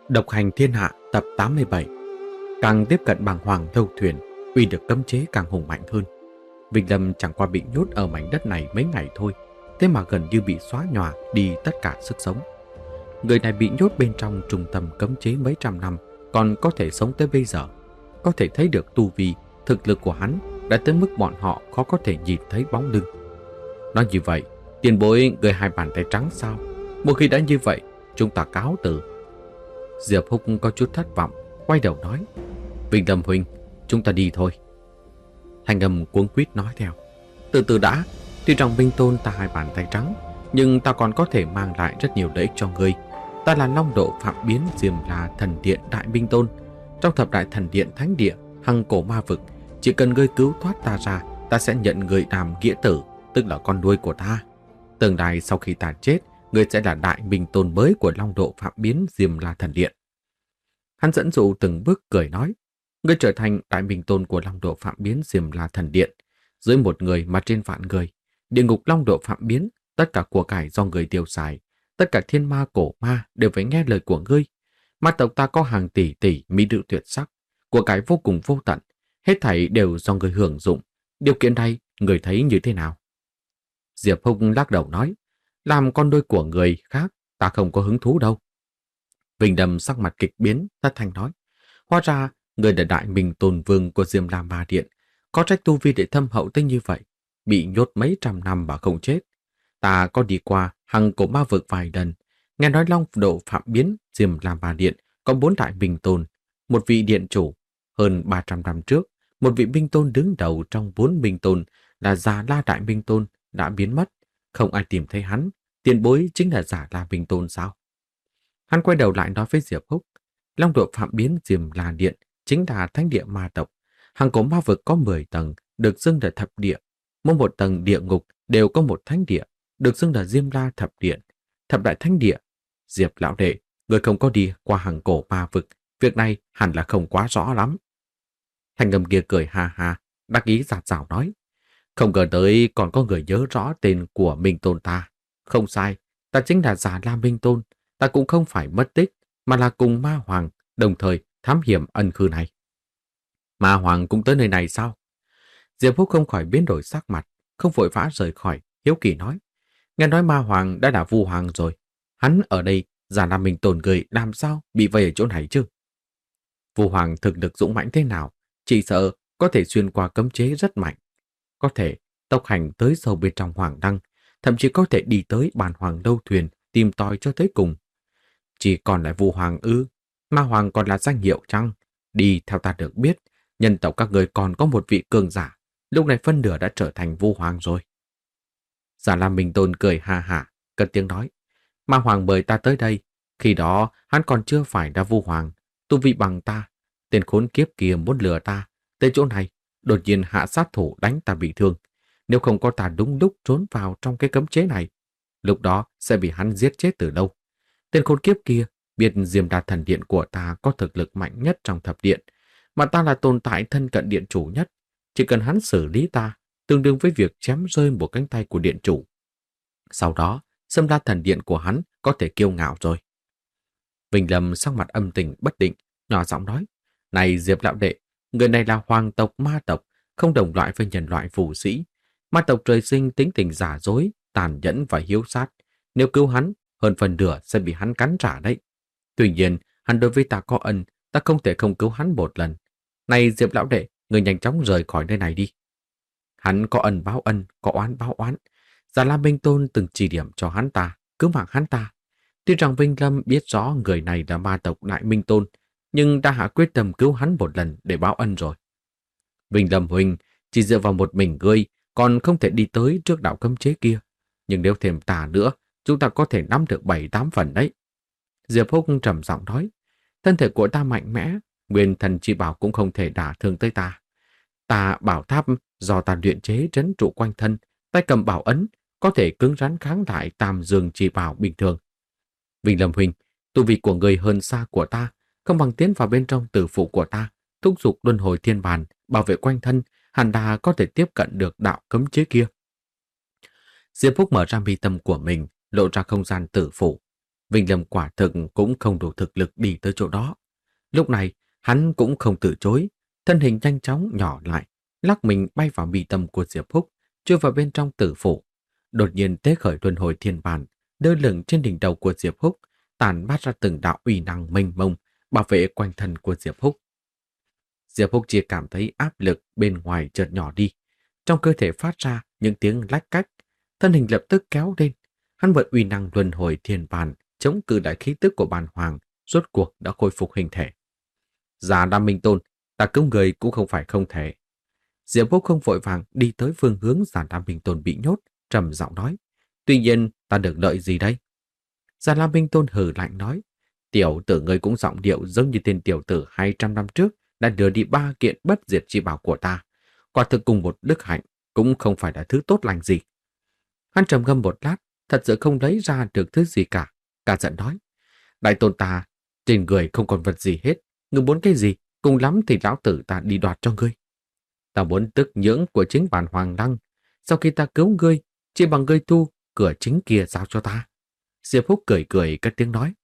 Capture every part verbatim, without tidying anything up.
Độc hành thiên hạ tập tám mươi bảy. Càng tiếp cận bàng hoàng lâu thuyền, uy được cấm chế càng hùng mạnh hơn. Vinh Lâm chẳng qua bị nhốt ở mảnh đất này mấy ngày thôi, thế mà gần như bị xóa nhòa đi tất cả sức sống. Người này bị nhốt bên trong trung tâm cấm chế mấy trăm năm, còn có thể sống tới bây giờ. Có thể thấy được tu vi, thực lực của hắn đã tới mức bọn họ khó có thể nhìn thấy bóng lưng. Nói như vậy, tiền bối người hai bàn tay trắng sao? Một khi đã như vậy, chúng ta cáo từ. Diệp Húc có chút thất vọng, quay đầu nói: Vinh Lâm huynh, chúng ta đi thôi. Thanh âm cuống quýt nói theo: Từ từ đã, tuy rằng Minh Tôn ta hai bàn tay trắng, nhưng ta còn có thể mang lại rất nhiều lợi ích cho ngươi. Ta là Long Độ Phạm Biến Diêm La Thần Điện Đại Minh Tôn. Trong thập đại thần điện thánh địa, hằng cổ ma vực, chỉ cần ngươi cứu thoát ta ra, ta sẽ nhận ngươi làm nghĩa tử, tức là con nuôi của ta. Tương lai sau khi ta chết, ngươi sẽ là Đại Minh Tôn mới của Long Độ Phạm Biến Diêm La Thần Điện. Hắn dẫn dụ từng bước cười nói: Ngươi trở thành Đại Minh Tôn của Long Độ Phạm Biến Diêm La Thần Điện, dưới một người mà trên vạn người. Địa ngục Long Độ Phạm Biến, tất cả của cải do người tiêu xài, tất cả thiên ma cổ ma đều phải nghe lời của ngươi. Ma tộc ta có hàng tỷ tỷ mỹ nữ tuyệt sắc, của cải vô cùng vô tận, hết thảy đều do người hưởng dụng. Điều kiện này, người thấy như thế nào? Diệp Hùng lắc đầu nói: Làm con nuôi của người khác, ta không có hứng thú đâu. Vinh Đầm sắc mặt kịch biến, thất thanh nói: Hóa ra, người là Đại Minh Tôn Vương của Diêm La Ma Điện, có trách tu vi để thâm hậu tới như vậy, bị nhốt mấy trăm năm mà không chết. Ta có đi qua hằng cổ ma vực vài lần, nghe nói Long Độ Phạm Biến Diêm La Ma Điện có bốn Đại Minh Tôn, một vị điện chủ. Hơn ba trăm năm trước, một vị Minh Tôn đứng đầu trong bốn Minh Tôn là Già La Đại Minh Tôn đã biến mất, không ai tìm thấy hắn. Tiền bối chính là Già La Minh Tôn sao? Hắn quay đầu lại nói với Diệp Húc: Long Độ Phạm Biến Diêm La Điện chính là thánh địa ma tộc. Hằng cổ ma vực có mười tầng, được xưng là thập địa. Mỗi một tầng địa ngục đều có một thánh địa, được xưng là Diêm La Thập Điện, thập đại thánh địa. Diệp lão đệ, người không có đi qua hằng cổ ma vực, việc này hẳn là không quá rõ lắm. Thanh âm kia cười ha ha, đắc ý giạt giảo nói: Không ngờ tới còn có người nhớ rõ tên của Minh Tôn ta. Không sai, ta chính là Già La Minh Tôn. Ta cũng không phải mất tích, mà là cùng Ma Hoàng đồng thời thám hiểm ân khư này. Ma Hoàng cũng tới nơi này sao? Diệp Húc không khỏi biến đổi sắc mặt, không vội vã rời khỏi, hiếu kỳ nói: Nghe nói Ma Hoàng đã là Vu Hoàng rồi. Hắn ở đây, Già La Minh Tôn người làm sao bị vây ở chỗ này chứ? Vu Hoàng thực lực dũng mãnh thế nào, chỉ sợ có thể xuyên qua cấm chế rất mạnh. Có thể tốc hành tới sâu bên trong Hoàng Đăng, thậm chí có thể đi tới bàn Hoàng Lâu Thuyền tìm tòi cho tới cùng. Chỉ còn lại Vu Hoàng ư? Ma Hoàng còn là danh hiệu chăng? Đi theo ta được biết, nhân tộc các người còn có một vị cường giả, lúc này phân nửa đã trở thành Vu Hoàng rồi. Già La Minh Tôn cười ha hả, cất tiếng nói: Ma Hoàng mời ta tới đây, khi đó hắn còn chưa phải là Vu Hoàng, tu vi bằng ta. Tên khốn kiếp kia muốn lừa ta tới chỗ này, đột nhiên hạ sát thủ đánh ta bị thương. Nếu không có ta đúng lúc trốn vào trong cái cấm chế này, lúc đó sẽ bị hắn giết chết từ lâu. Tên khốn kiếp kia biết Diêm La Thần Điện của ta có thực lực mạnh nhất trong thập điện, mà ta là tồn tại thân cận điện chủ nhất. Chỉ cần hắn xử lý ta, tương đương với việc chém rơi một cánh tay của điện chủ. Sau đó, Diêm La Thần Điện của hắn có thể kiêu ngạo rồi. Vinh Lâm sắc mặt âm tình bất định, nhỏ giọng nói: Này Diệp lão đệ, người này là hoàng tộc ma tộc, không đồng loại với nhân loại phù sĩ. Ma tộc trời sinh tính tình giả dối, tàn nhẫn và hiếu sát. Nếu cứu hắn, hơn phần nửa sẽ bị hắn cắn trả đấy. Tuy nhiên, hắn đối với ta có ân, ta không thể không cứu hắn một lần. Này Diệp lão đệ, người nhanh chóng rời khỏi nơi này đi. Hắn có ân báo ân, có oán báo oán. Già La Minh Tôn từng chỉ điểm cho hắn ta, cứu mạng hắn ta. Tuy rằng Vinh Lâm biết rõ người này là ma tộc Đại Minh Tôn, nhưng ta hạ quyết tâm cứu hắn một lần để báo ân rồi. Vinh Lâm huynh, chỉ dựa vào một mình ngươi còn không thể đi tới trước đạo cấm chế kia. Nhưng nếu thêm ta nữa, chúng ta có thể nắm được bảy tám phần đấy. Diệp Húc trầm giọng nói: Thân thể của ta mạnh mẽ, nguyên thần chi bảo cũng không thể đả thương tới ta. Ta bảo tháp do ta luyện chế trấn trụ quanh thân, tay cầm bảo ấn, có thể cứng rắn kháng lại tam dương chi bảo bình thường. Vinh Lâm huynh, tu vi của người hơn xa của ta, không bằng tiến vào bên trong tử phụ của ta, thúc giục luân hồi thiên bàn, bảo vệ quanh thân, hẳn là có thể tiếp cận được đạo cấm chế kia. Diệp Húc mở ra mi tâm của mình, lộ ra không gian tử phụ. Vinh Lâm quả thực cũng không đủ thực lực đi tới chỗ đó. Lúc này, hắn cũng không từ chối, thân hình nhanh chóng nhỏ lại, lắc mình bay vào mi tâm của Diệp Húc, chui vào bên trong tử phủ. Đột nhiên tế khởi luân hồi thiên bàn, lơ lửng trên đỉnh đầu của Diệp Húc, tản mát ra từng đạo uy năng mênh mông, bảo vệ quanh thân của Diệp Húc. Diệp Húc chỉ cảm thấy áp lực bên ngoài chợt nhỏ đi, trong cơ thể phát ra những tiếng lách cách, thân hình lập tức kéo lên. Hắn vận uy năng luân hồi thiên bàn chống cự đại khí tức của bàn hoàng, rốt cuộc đã khôi phục hình thể. Già Nam Minh Tôn, ta cứu người cũng không phải không thể. Diệp Húc không vội vàng đi tới phương hướng Già Nam Minh Tôn bị nhốt, trầm giọng nói. Tuy nhiên, ta được lợi gì đây? Già Nam Minh Tôn hừ lạnh nói. Tiểu tử ngươi cũng giọng điệu giống như tên tiểu tử hai trăm năm trước đã đưa đi ba kiện bất diệt chi bảo của ta. Quả thực cùng một đức hạnh, cũng không phải là thứ tốt lành gì. Hắn trầm ngâm một lát, thật sự không lấy ra được thứ gì cả. Cả giận nói. Đại tôn ta, trên người không còn vật gì hết. Ngươi muốn cái gì, cùng lắm thì lão tử ta đi đoạt cho ngươi. Ta muốn tức nhưỡng của chính bản Hoàng Lăng. Sau khi ta cứu ngươi, chỉ bằng ngươi thu cửa chính kia giao cho ta. Diệp Húc cười cười cất tiếng nói.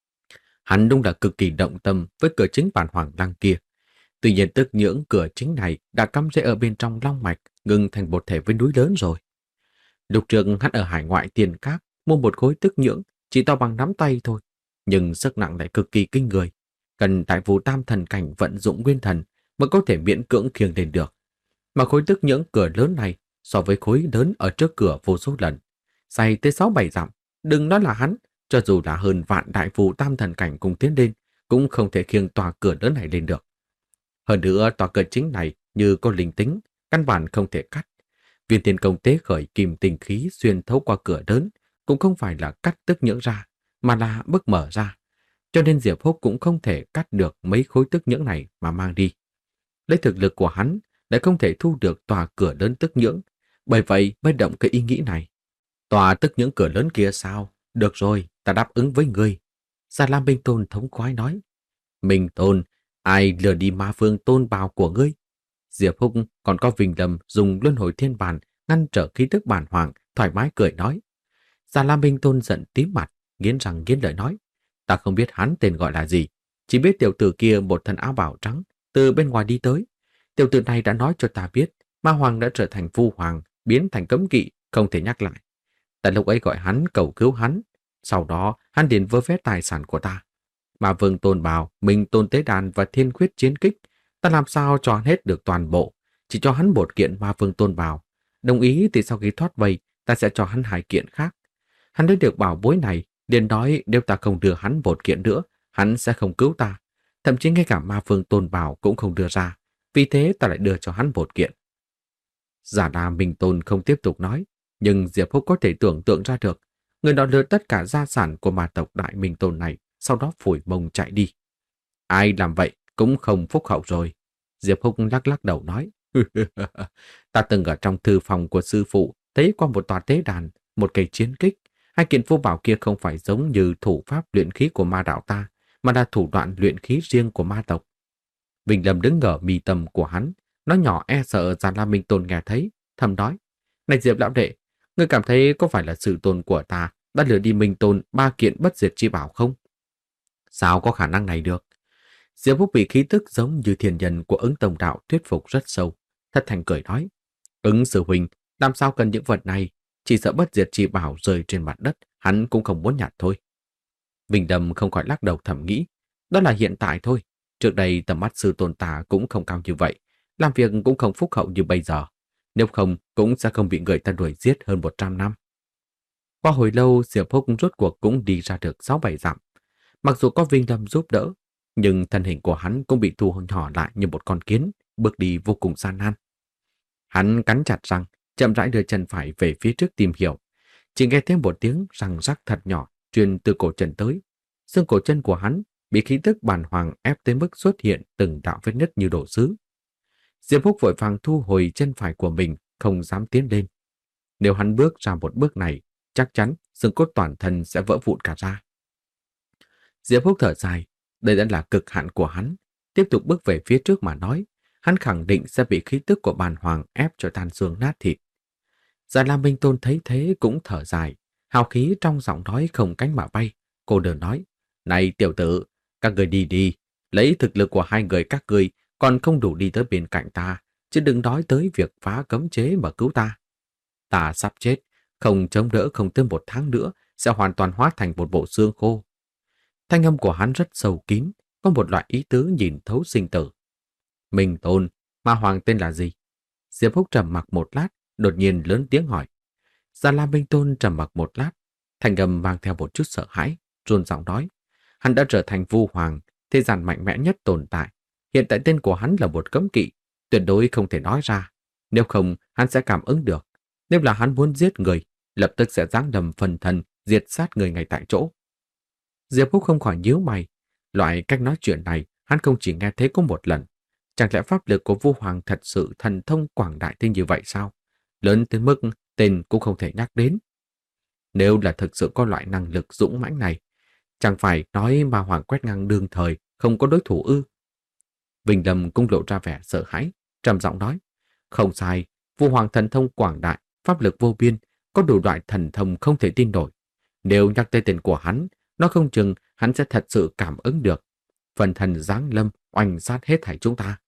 Hắn đúng là cực kỳ động tâm với cửa chính bản Hoàng Lăng kia. Tuy nhiên tức nhưỡng cửa chính này đã cắm rễ ở bên trong long mạch, ngưng thành một thể với núi lớn rồi. Lục trước hắn ở hải ngoại tiền cát mua một khối tức nhưỡng chỉ to bằng nắm tay thôi, nhưng sức nặng lại cực kỳ kinh người. Cần tại vụ tam thần cảnh vận dụng nguyên thần mới có thể miễn cưỡng khiêng lên được. Mà khối tức nhưỡng cửa lớn này so với khối lớn ở trước cửa vô số lần, dày tới sáu bảy dặm, đừng nói là hắn, cho dù là hơn vạn đại vụ tam thần cảnh cùng tiến lên, cũng không thể khiêng tòa cửa lớn này lên được. Hơn nữa tòa cửa chính này như có linh tính, căn bản không thể cắt. Viên Thiên Công tế khởi kim tinh khí xuyên thấu qua cửa lớn, cũng không phải là cắt tức nhưỡng ra, mà là bức mở ra. Cho nên Diệp Húc cũng không thể cắt được mấy khối tức nhưỡng này mà mang đi. Lấy thực lực của hắn, lại không thể thu được tòa cửa lớn tức nhưỡng, bởi vậy mới động cái ý nghĩ này. Tòa tức nhưỡng cửa lớn kia sao? Được rồi, ta đáp ứng với ngươi. Già Lam Minh Tôn thống khoái nói. Minh Tôn, ai lừa đi ma vương tôn bào của ngươi? Diệp Húc còn có Vinh Lâm dùng luân hồi thiên bàn ngăn trở khí tức bản hoàng, thoải mái cười nói. Già Lam Minh Tôn giận tím mặt, nghiến răng nghiến lợi nói. Ta không biết hắn tên gọi là gì, chỉ biết tiểu tử kia một thân áo bào trắng từ bên ngoài đi tới. Tiểu tử này đã nói cho ta biết ma hoàng đã trở thành vu hoàng, biến thành cấm kỵ, không thể nhắc lại. Tại lúc ấy gọi hắn cầu cứu hắn, sau đó hắn đến vơ vét tài sản của ta. Mà vương tôn bào, Minh Tôn tế đàn và thiên khuyết chiến kích, ta làm sao cho hắn hết được toàn bộ, chỉ cho hắn một kiện ma vương tôn bào. Đồng ý thì sau khi thoát vây, ta sẽ cho hắn hai kiện khác. Hắn lấy được bảo bối này, liền nói nếu ta không đưa hắn một kiện nữa, hắn sẽ không cứu ta. Thậm chí ngay cả ma vương tôn bào cũng không đưa ra, vì thế ta lại đưa cho hắn một kiện. Giả đà Minh Tôn không tiếp tục nói, nhưng Diệp Húc có thể tưởng tượng ra được, người đó lừa tất cả gia sản của ma tộc Đại Minh Tôn này, sau đó phủi mông chạy đi. Ai làm vậy cũng không phúc hậu rồi. Diệp Húc lắc lắc đầu nói, ta từng ở trong thư phòng của sư phụ thấy qua một tòa tế đàn, một cây chiến kích. Hai kiện vô bảo kia không phải giống như thủ pháp luyện khí của ma đạo ta, mà là thủ đoạn luyện khí riêng của ma tộc. Vinh Lâm đứng ở mi tâm của hắn, nói nhỏ e sợ Già Lam Minh Tôn nghe thấy, thầm nói, này Diệp lão đệ, ngươi cảm thấy có phải là sự tôn của ta đã lừa đi Minh Tôn ba kiện bất diệt chi bảo không? Sao có khả năng này được? Diệp Húc bị khí tức giống như thiên nhân của ứng tông đạo thuyết phục rất sâu, thất thành cười nói, ứng sư huynh, làm sao cần những vật này? Chỉ sợ bất diệt chi bảo rơi trên mặt đất, hắn cũng không muốn nhặt thôi. Vinh Đầm không khỏi lắc đầu thầm nghĩ, đó là hiện tại thôi. Trước đây tầm mắt sư tôn ta cũng không cao như vậy, làm việc cũng không phúc hậu như bây giờ. Nếu không, cũng sẽ không bị người ta đuổi giết hơn một trăm năm. Qua hồi lâu, Diệp Húc rốt cuộc cũng đi ra được sáu bảy dặm. Mặc dù có Vinh Đầm giúp đỡ, nhưng thân hình của hắn cũng bị thu nhỏ lại như một con kiến, bước đi vô cùng gian nan. Hắn cắn chặt răng, chậm rãi đưa chân phải về phía trước tìm hiểu. Chỉ nghe thêm một tiếng răng rắc thật nhỏ truyền từ cổ chân tới. Xương cổ chân của hắn bị khí tức bản hoàng ép tới mức xuất hiện từng đạo vết nứt như đổ sứ. Diệp Húc vội vàng thu hồi chân phải của mình, không dám tiến lên. Nếu hắn bước ra một bước này, chắc chắn xương cốt toàn thân sẽ vỡ vụn cả ra. Diệp Húc thở dài, đây đã là cực hạn của hắn. Tiếp tục bước về phía trước mà nói, hắn khẳng định sẽ bị khí tức của bản hoàng ép cho tan xương nát thịt. Già Lam Minh Tôn thấy thế cũng thở dài, hào khí trong giọng nói không cánh mà bay, Cô đờ nói, này tiểu tử, các người đi đi, lấy thực lực của hai người các ngươi còn không đủ đi tới bên cạnh ta, chứ đừng nói tới việc phá cấm chế mà cứu ta. Ta sắp chết, không chống đỡ không tới một tháng nữa, sẽ hoàn toàn hóa thành một bộ xương khô. Thanh âm của hắn rất sâu kín, có một loại ý tứ nhìn thấu sinh tử. Minh Tôn, ma hoàng tên là gì? Diệp Húc trầm mặc một lát, đột nhiên lớn tiếng hỏi. Già Lam Minh Tôn trầm mặc một lát, thanh âm mang theo một chút sợ hãi, run giọng nói. Hắn đã trở thành Vu Hoàng, thế gian mạnh mẽ nhất tồn tại. Hiện tại tên của hắn là một cấm kỵ, tuyệt đối không thể nói ra. Nếu không, hắn sẽ cảm ứng được. Nếu là hắn muốn giết người, lập tức sẽ giáng đầm phần thần, diệt sát người ngay tại chỗ. Diệp Húc không khỏi nhíu mày. Loại cách nói chuyện này, hắn không chỉ nghe thấy có một lần. Chẳng lẽ pháp lực của Vu Hoàng thật sự thần thông quảng đại tên như vậy sao? Lớn tới mức tên cũng không thể nhắc đến. Nếu là thực sự có loại năng lực dũng mãnh này, chẳng phải nói ma hoàng quét ngang đương thời không có đối thủ ư? Vinh Lâm cũng lộ ra vẻ sợ hãi, trầm giọng nói, không sai, Vu Hoàng thần thông quảng đại, pháp lực vô biên, có đủ loại thần thông không thể tin nổi. Nếu nhắc tới tên của hắn, nó không chừng hắn sẽ thật sự cảm ứng được. Phần thần giáng lâm oanh sát hết thảy chúng ta.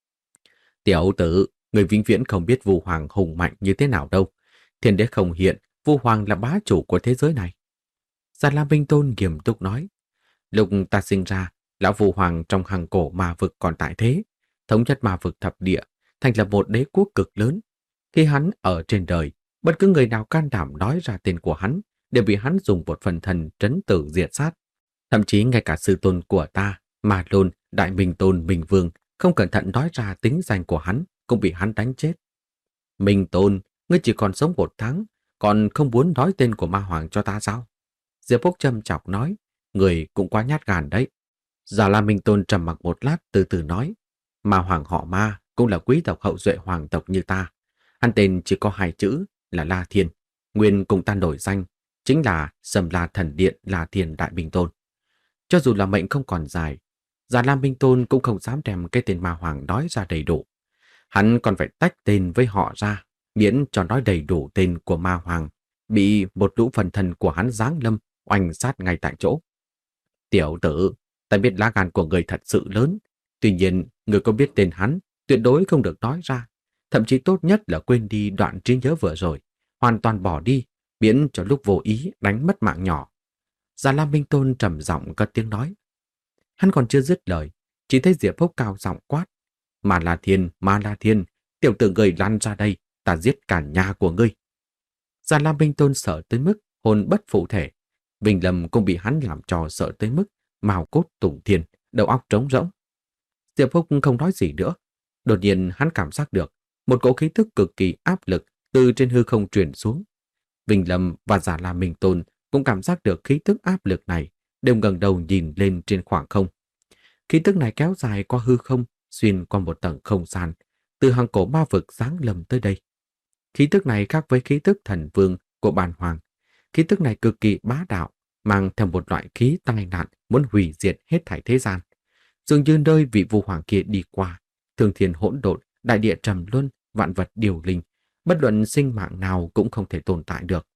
Tiểu tử, người vĩnh viễn không biết Vu Hoàng hùng mạnh như thế nào đâu. Thiên đế không hiện, Vu Hoàng là bá chủ của thế giới này. Già Lam Vinh Tôn nghiêm túc nói, lúc ta sinh ra, lão Vu Hoàng trong hàng cổ ma vực còn tại thế, thống nhất ma vực thập địa, thành lập một đế quốc cực lớn. Khi hắn ở trên đời, bất cứ người nào can đảm nói ra tên của hắn đều bị hắn dùng một phần thần trấn tử diệt sát. Thậm chí ngay cả sư tôn của ta, Ma Lôn, Đại Minh Tôn, Minh Vương, không cẩn thận nói ra tính danh của hắn, cũng bị hắn đánh chết. Minh Tôn, ngươi chỉ còn sống một tháng, còn không muốn nói tên của ma hoàng cho ta sao? Diệp Phúc châm chọc nói, người cũng quá nhát gan đấy. Già La Minh Tôn trầm mặc một lát từ từ nói, ma hoàng họ Ma cũng là quý tộc hậu duệ hoàng tộc như ta. Hắn tên chỉ có hai chữ là La Thiên, nguyên cùng ta đổi danh, chính là Sầm La Thần Điện La Thiên Đại Minh Tôn. Cho dù là mệnh không còn dài, Già Lam Minh Tôn cũng không dám đem cái tên ma hoàng nói ra đầy đủ. Hắn còn phải tách tên với họ ra, miễn cho nói đầy đủ tên của ma hoàng, bị một lũ phần thần của hắn giáng lâm, oanh sát ngay tại chỗ. Tiểu tử, ta biết lá gan của người thật sự lớn, tuy nhiên người có biết tên hắn, tuyệt đối không được nói ra. Thậm chí tốt nhất là quên đi đoạn trí nhớ vừa rồi, hoàn toàn bỏ đi, miễn cho lúc vô ý đánh mất mạng nhỏ. Già Lam Minh Tôn trầm giọng cất tiếng nói. Hắn còn chưa dứt lời, chỉ thấy Diệp Phúc cao giọng quát. Ma La Thiên, Ma La Thiên, tiểu tử người lăn ra đây, ta giết cả nhà của ngươi. Già Lam Minh Tôn sợ tới mức hồn bất phụ thể. Vinh Lâm cũng bị hắn làm trò sợ tới mức mào cốt tủng thiên, đầu óc trống rỗng. Diệp Phúc không nói gì nữa. Đột nhiên hắn cảm giác được một cỗ khí tức cực kỳ áp lực từ trên hư không truyền xuống. Vinh Lâm và Già Lam Minh Tôn cũng cảm giác được khí tức áp lực này, đều ngẩng đầu nhìn lên trên khoảng không. Khí tức này kéo dài qua hư không, xuyên qua một tầng không gian, từ hàng cổ ma vực giáng lâm tới đây. Khí tức này khác với khí tức thần vương của bàn hoàng. Khí tức này cực kỳ bá đạo, mang theo một loại khí tai nạn muốn hủy diệt hết thảy thế gian. Dường như nơi vị Vu Hoàng kia đi qua, thương thiên hỗn độn, đại địa trầm luân, vạn vật điều linh, bất luận sinh mạng nào cũng không thể tồn tại được.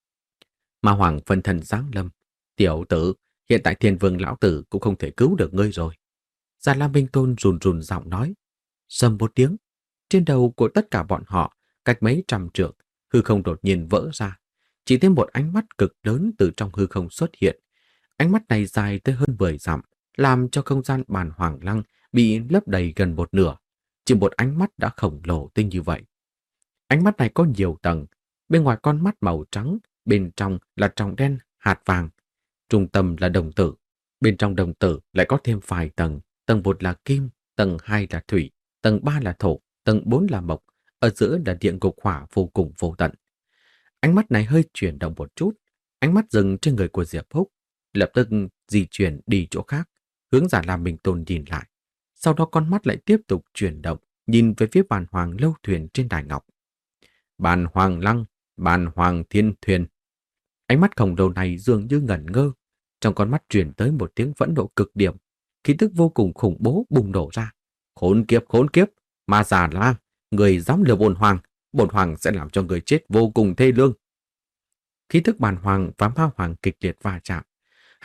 Ma Hoàng phân thần giáng lâm, tiểu tử, hiện tại Thiên Vương lão tử cũng không thể cứu được ngươi rồi. Già Lam Minh Tôn run run giọng nói. Sầm một tiếng, trên đầu của tất cả bọn họ, cách mấy trăm trượng, hư không đột nhiên vỡ ra. Chỉ thêm một ánh mắt cực lớn từ trong hư không xuất hiện. Ánh mắt này dài tới hơn mười dặm, làm cho không gian bàn hoàng lăng bị lấp đầy gần một nửa. Chỉ một ánh mắt đã khổng lồ tinh như vậy. Ánh mắt này có nhiều tầng, bên ngoài con mắt màu trắng, bên trong là tròng đen, hạt vàng. Trung tâm là đồng tử, bên trong đồng tử lại có thêm vài tầng. Tầng một là kim, tầng hai là thủy, tầng ba là thổ, tầng bốn là mộc, ở giữa là địa ngục hỏa vô cùng vô tận. Ánh mắt này hơi chuyển động một chút, ánh mắt dừng trên người của Diệp Phúc, lập tức di chuyển đi chỗ khác, hướng Già Lam Minh Tôn nhìn lại. Sau đó con mắt lại tiếp tục chuyển động, nhìn về phía bàn hoàng lâu thuyền trên đài ngọc. Bàn hoàng lăng, bàn hoàng thiên thuyền. Ánh mắt khổng lồ này dường như ngẩn ngơ, trong con mắt truyền tới một tiếng phẫn nộ cực điểm, khí tức vô cùng khủng bố bùng nổ ra. Khốn kiếp, khốn kiếp, ma già la, người dám lừa bổn hoàng, bổn hoàng sẽ làm cho người chết vô cùng thê lương. Khí tức bàn hoàng và ma hoàng kịch liệt va chạm,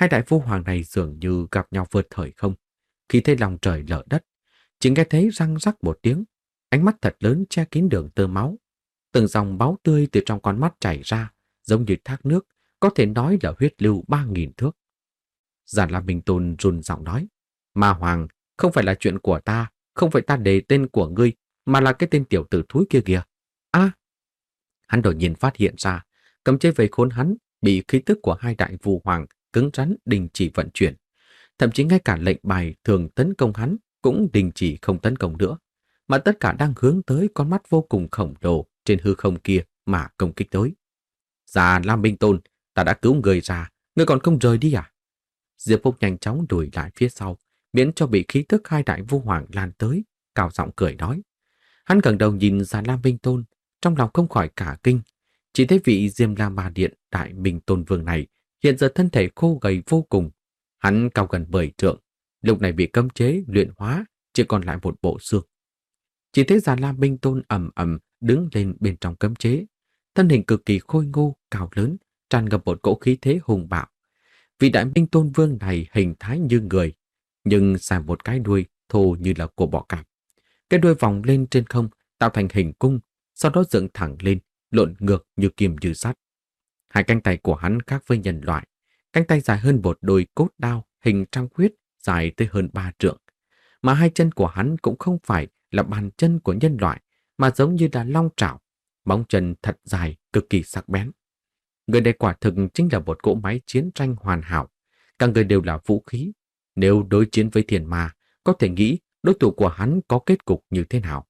Hai đại phu hoàng này dường như gặp nhau vượt thời không. Khi thấy lòng trời lở đất, chỉ nghe thấy răng rắc một tiếng, ánh mắt thật lớn che kín đường tơ máu. Từng dòng máu tươi từ trong con mắt chảy ra, giống như thác nước, có thể nói là huyết lưu ba nghìn thước. Giản La Minh Tôn run giọng nói, Ma Hoàng, không phải là chuyện của ta, không phải ta đề tên của ngươi, mà là cái tên tiểu tử thúi kia kìa. A! Hắn đột nhiên phát hiện ra, cấm chế vây khốn hắn bị khí tức của hai đại vu hoàng cứng rắn đình chỉ vận chuyển. Thậm chí ngay cả lệnh bài thường tấn công hắn cũng đình chỉ không tấn công nữa, mà tất cả đang hướng tới con mắt vô cùng khổng lồ trên hư không kia mà công kích tới. Dạ Lam Minh Tôn, ta đã cứu người ra, ngươi còn không rời đi à? Diệp Phúc nhanh chóng đuổi lại phía sau, miễn cho bị khí tức hai đại vu hoàng lan tới, cao giọng cười nói. Hắn gần đầu nhìn Già Lam Minh Tôn, trong lòng không khỏi cả kinh, chỉ thấy vị Diêm La Ma Điện đại Minh Tôn Vương này hiện giờ thân thể khô gầy vô cùng. Hắn cao gần mười trượng, lúc này bị cấm chế luyện hóa, chỉ còn lại một bộ xương. Chỉ thấy Già Lam Minh Tôn ầm ầm đứng lên bên trong cấm chế, thân hình cực kỳ khôi ngô, cao lớn, tràn ngập một cỗ khí thế hùng bạo. Vị đại Minh Tôn Vương này hình thái như người, nhưng xài một cái đuôi thô như là của bọ cạp. Cái đuôi vòng lên trên không, tạo thành hình cung, sau đó dựng thẳng lên, lộn ngược như kim như sắt. Hai cánh tay của hắn khác với nhân loại, cánh tay dài hơn một đôi cốt đao hình trăng khuyết, dài tới hơn ba trượng. Mà hai chân của hắn cũng không phải là bàn chân của nhân loại, mà giống như là long trảo, móng chân thật dài, cực kỳ sắc bén. Người này quả thực chính là một cỗ máy chiến tranh hoàn hảo, cả người đều là vũ khí. Nếu đối chiến với thiên ma, có thể nghĩ đối thủ của hắn có kết cục như thế nào.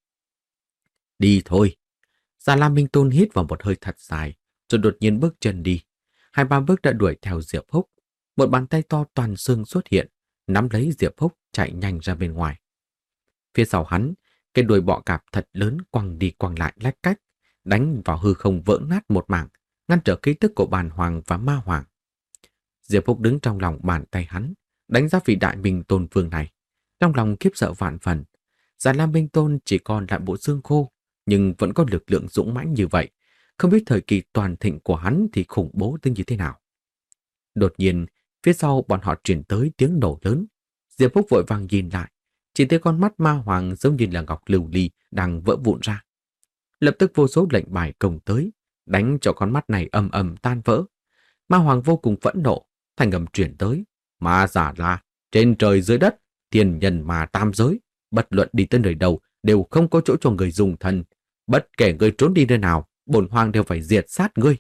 Đi thôi. Già Lam Minh Tôn hít vào một hơi thật dài, rồi đột nhiên bước chân đi. Hai ba bước đã đuổi theo Diệp Húc. Một bàn tay to toàn xương xuất hiện, nắm lấy Diệp Húc chạy nhanh ra bên ngoài. Phía sau hắn, cái đuôi bọ cạp thật lớn quăng đi quăng lại lách cách, đánh vào hư không vỡ nát một mảng, ngăn trở khí tức của bàn hoàng và ma hoàng. Diệp Húc đứng trong lòng bàn tay hắn, đánh giá vị đại Minh Tôn Vương này. Trong lòng khiếp sợ vạn phần. Già Lam Minh Tôn chỉ còn lại bộ xương khô, nhưng vẫn có lực lượng dũng mãnh như vậy. Không biết thời kỳ toàn thịnh của hắn thì khủng bố tới như thế nào. Đột nhiên, phía sau bọn họ truyền tới tiếng nổ lớn. Diệp Phúc vội vàng nhìn lại, chỉ thấy con mắt ma hoàng giống như là ngọc lưu ly đang vỡ vụn ra. Lập tức vô số lệnh bài công tới, đánh cho con mắt này ầm ầm tan vỡ. Ma hoàng vô cùng phẫn nộ, thành âm truyền tới. Ma giả la, trên trời dưới đất, thiên nhân mà tam giới, bất luận đi tới nơi đâu đều không có chỗ cho người dùng thân. Bất kể người trốn đi nơi nào, bổn hoàng đều phải diệt sát ngươi.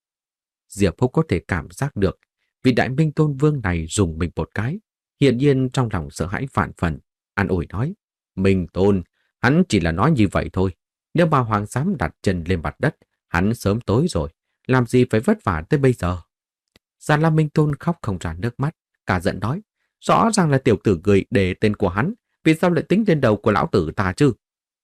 Diệp Húc có thể cảm giác được vị đại Minh Tôn Vương này dùng mình một cái, hiện nhiên trong lòng sợ hãi vạn phần, an ủi nói: Minh Tôn, hắn chỉ là nói như vậy thôi. Nếu bà hoàng dám đặt chân lên mặt đất, hắn sớm tối rồi, làm gì phải vất vả tới bây giờ. Già Lam Minh Tôn khóc không ra nước mắt, cả giận nói: Rõ ràng là tiểu tử người để tên của hắn, vì sao lại tính lên đầu của lão tử ta chứ?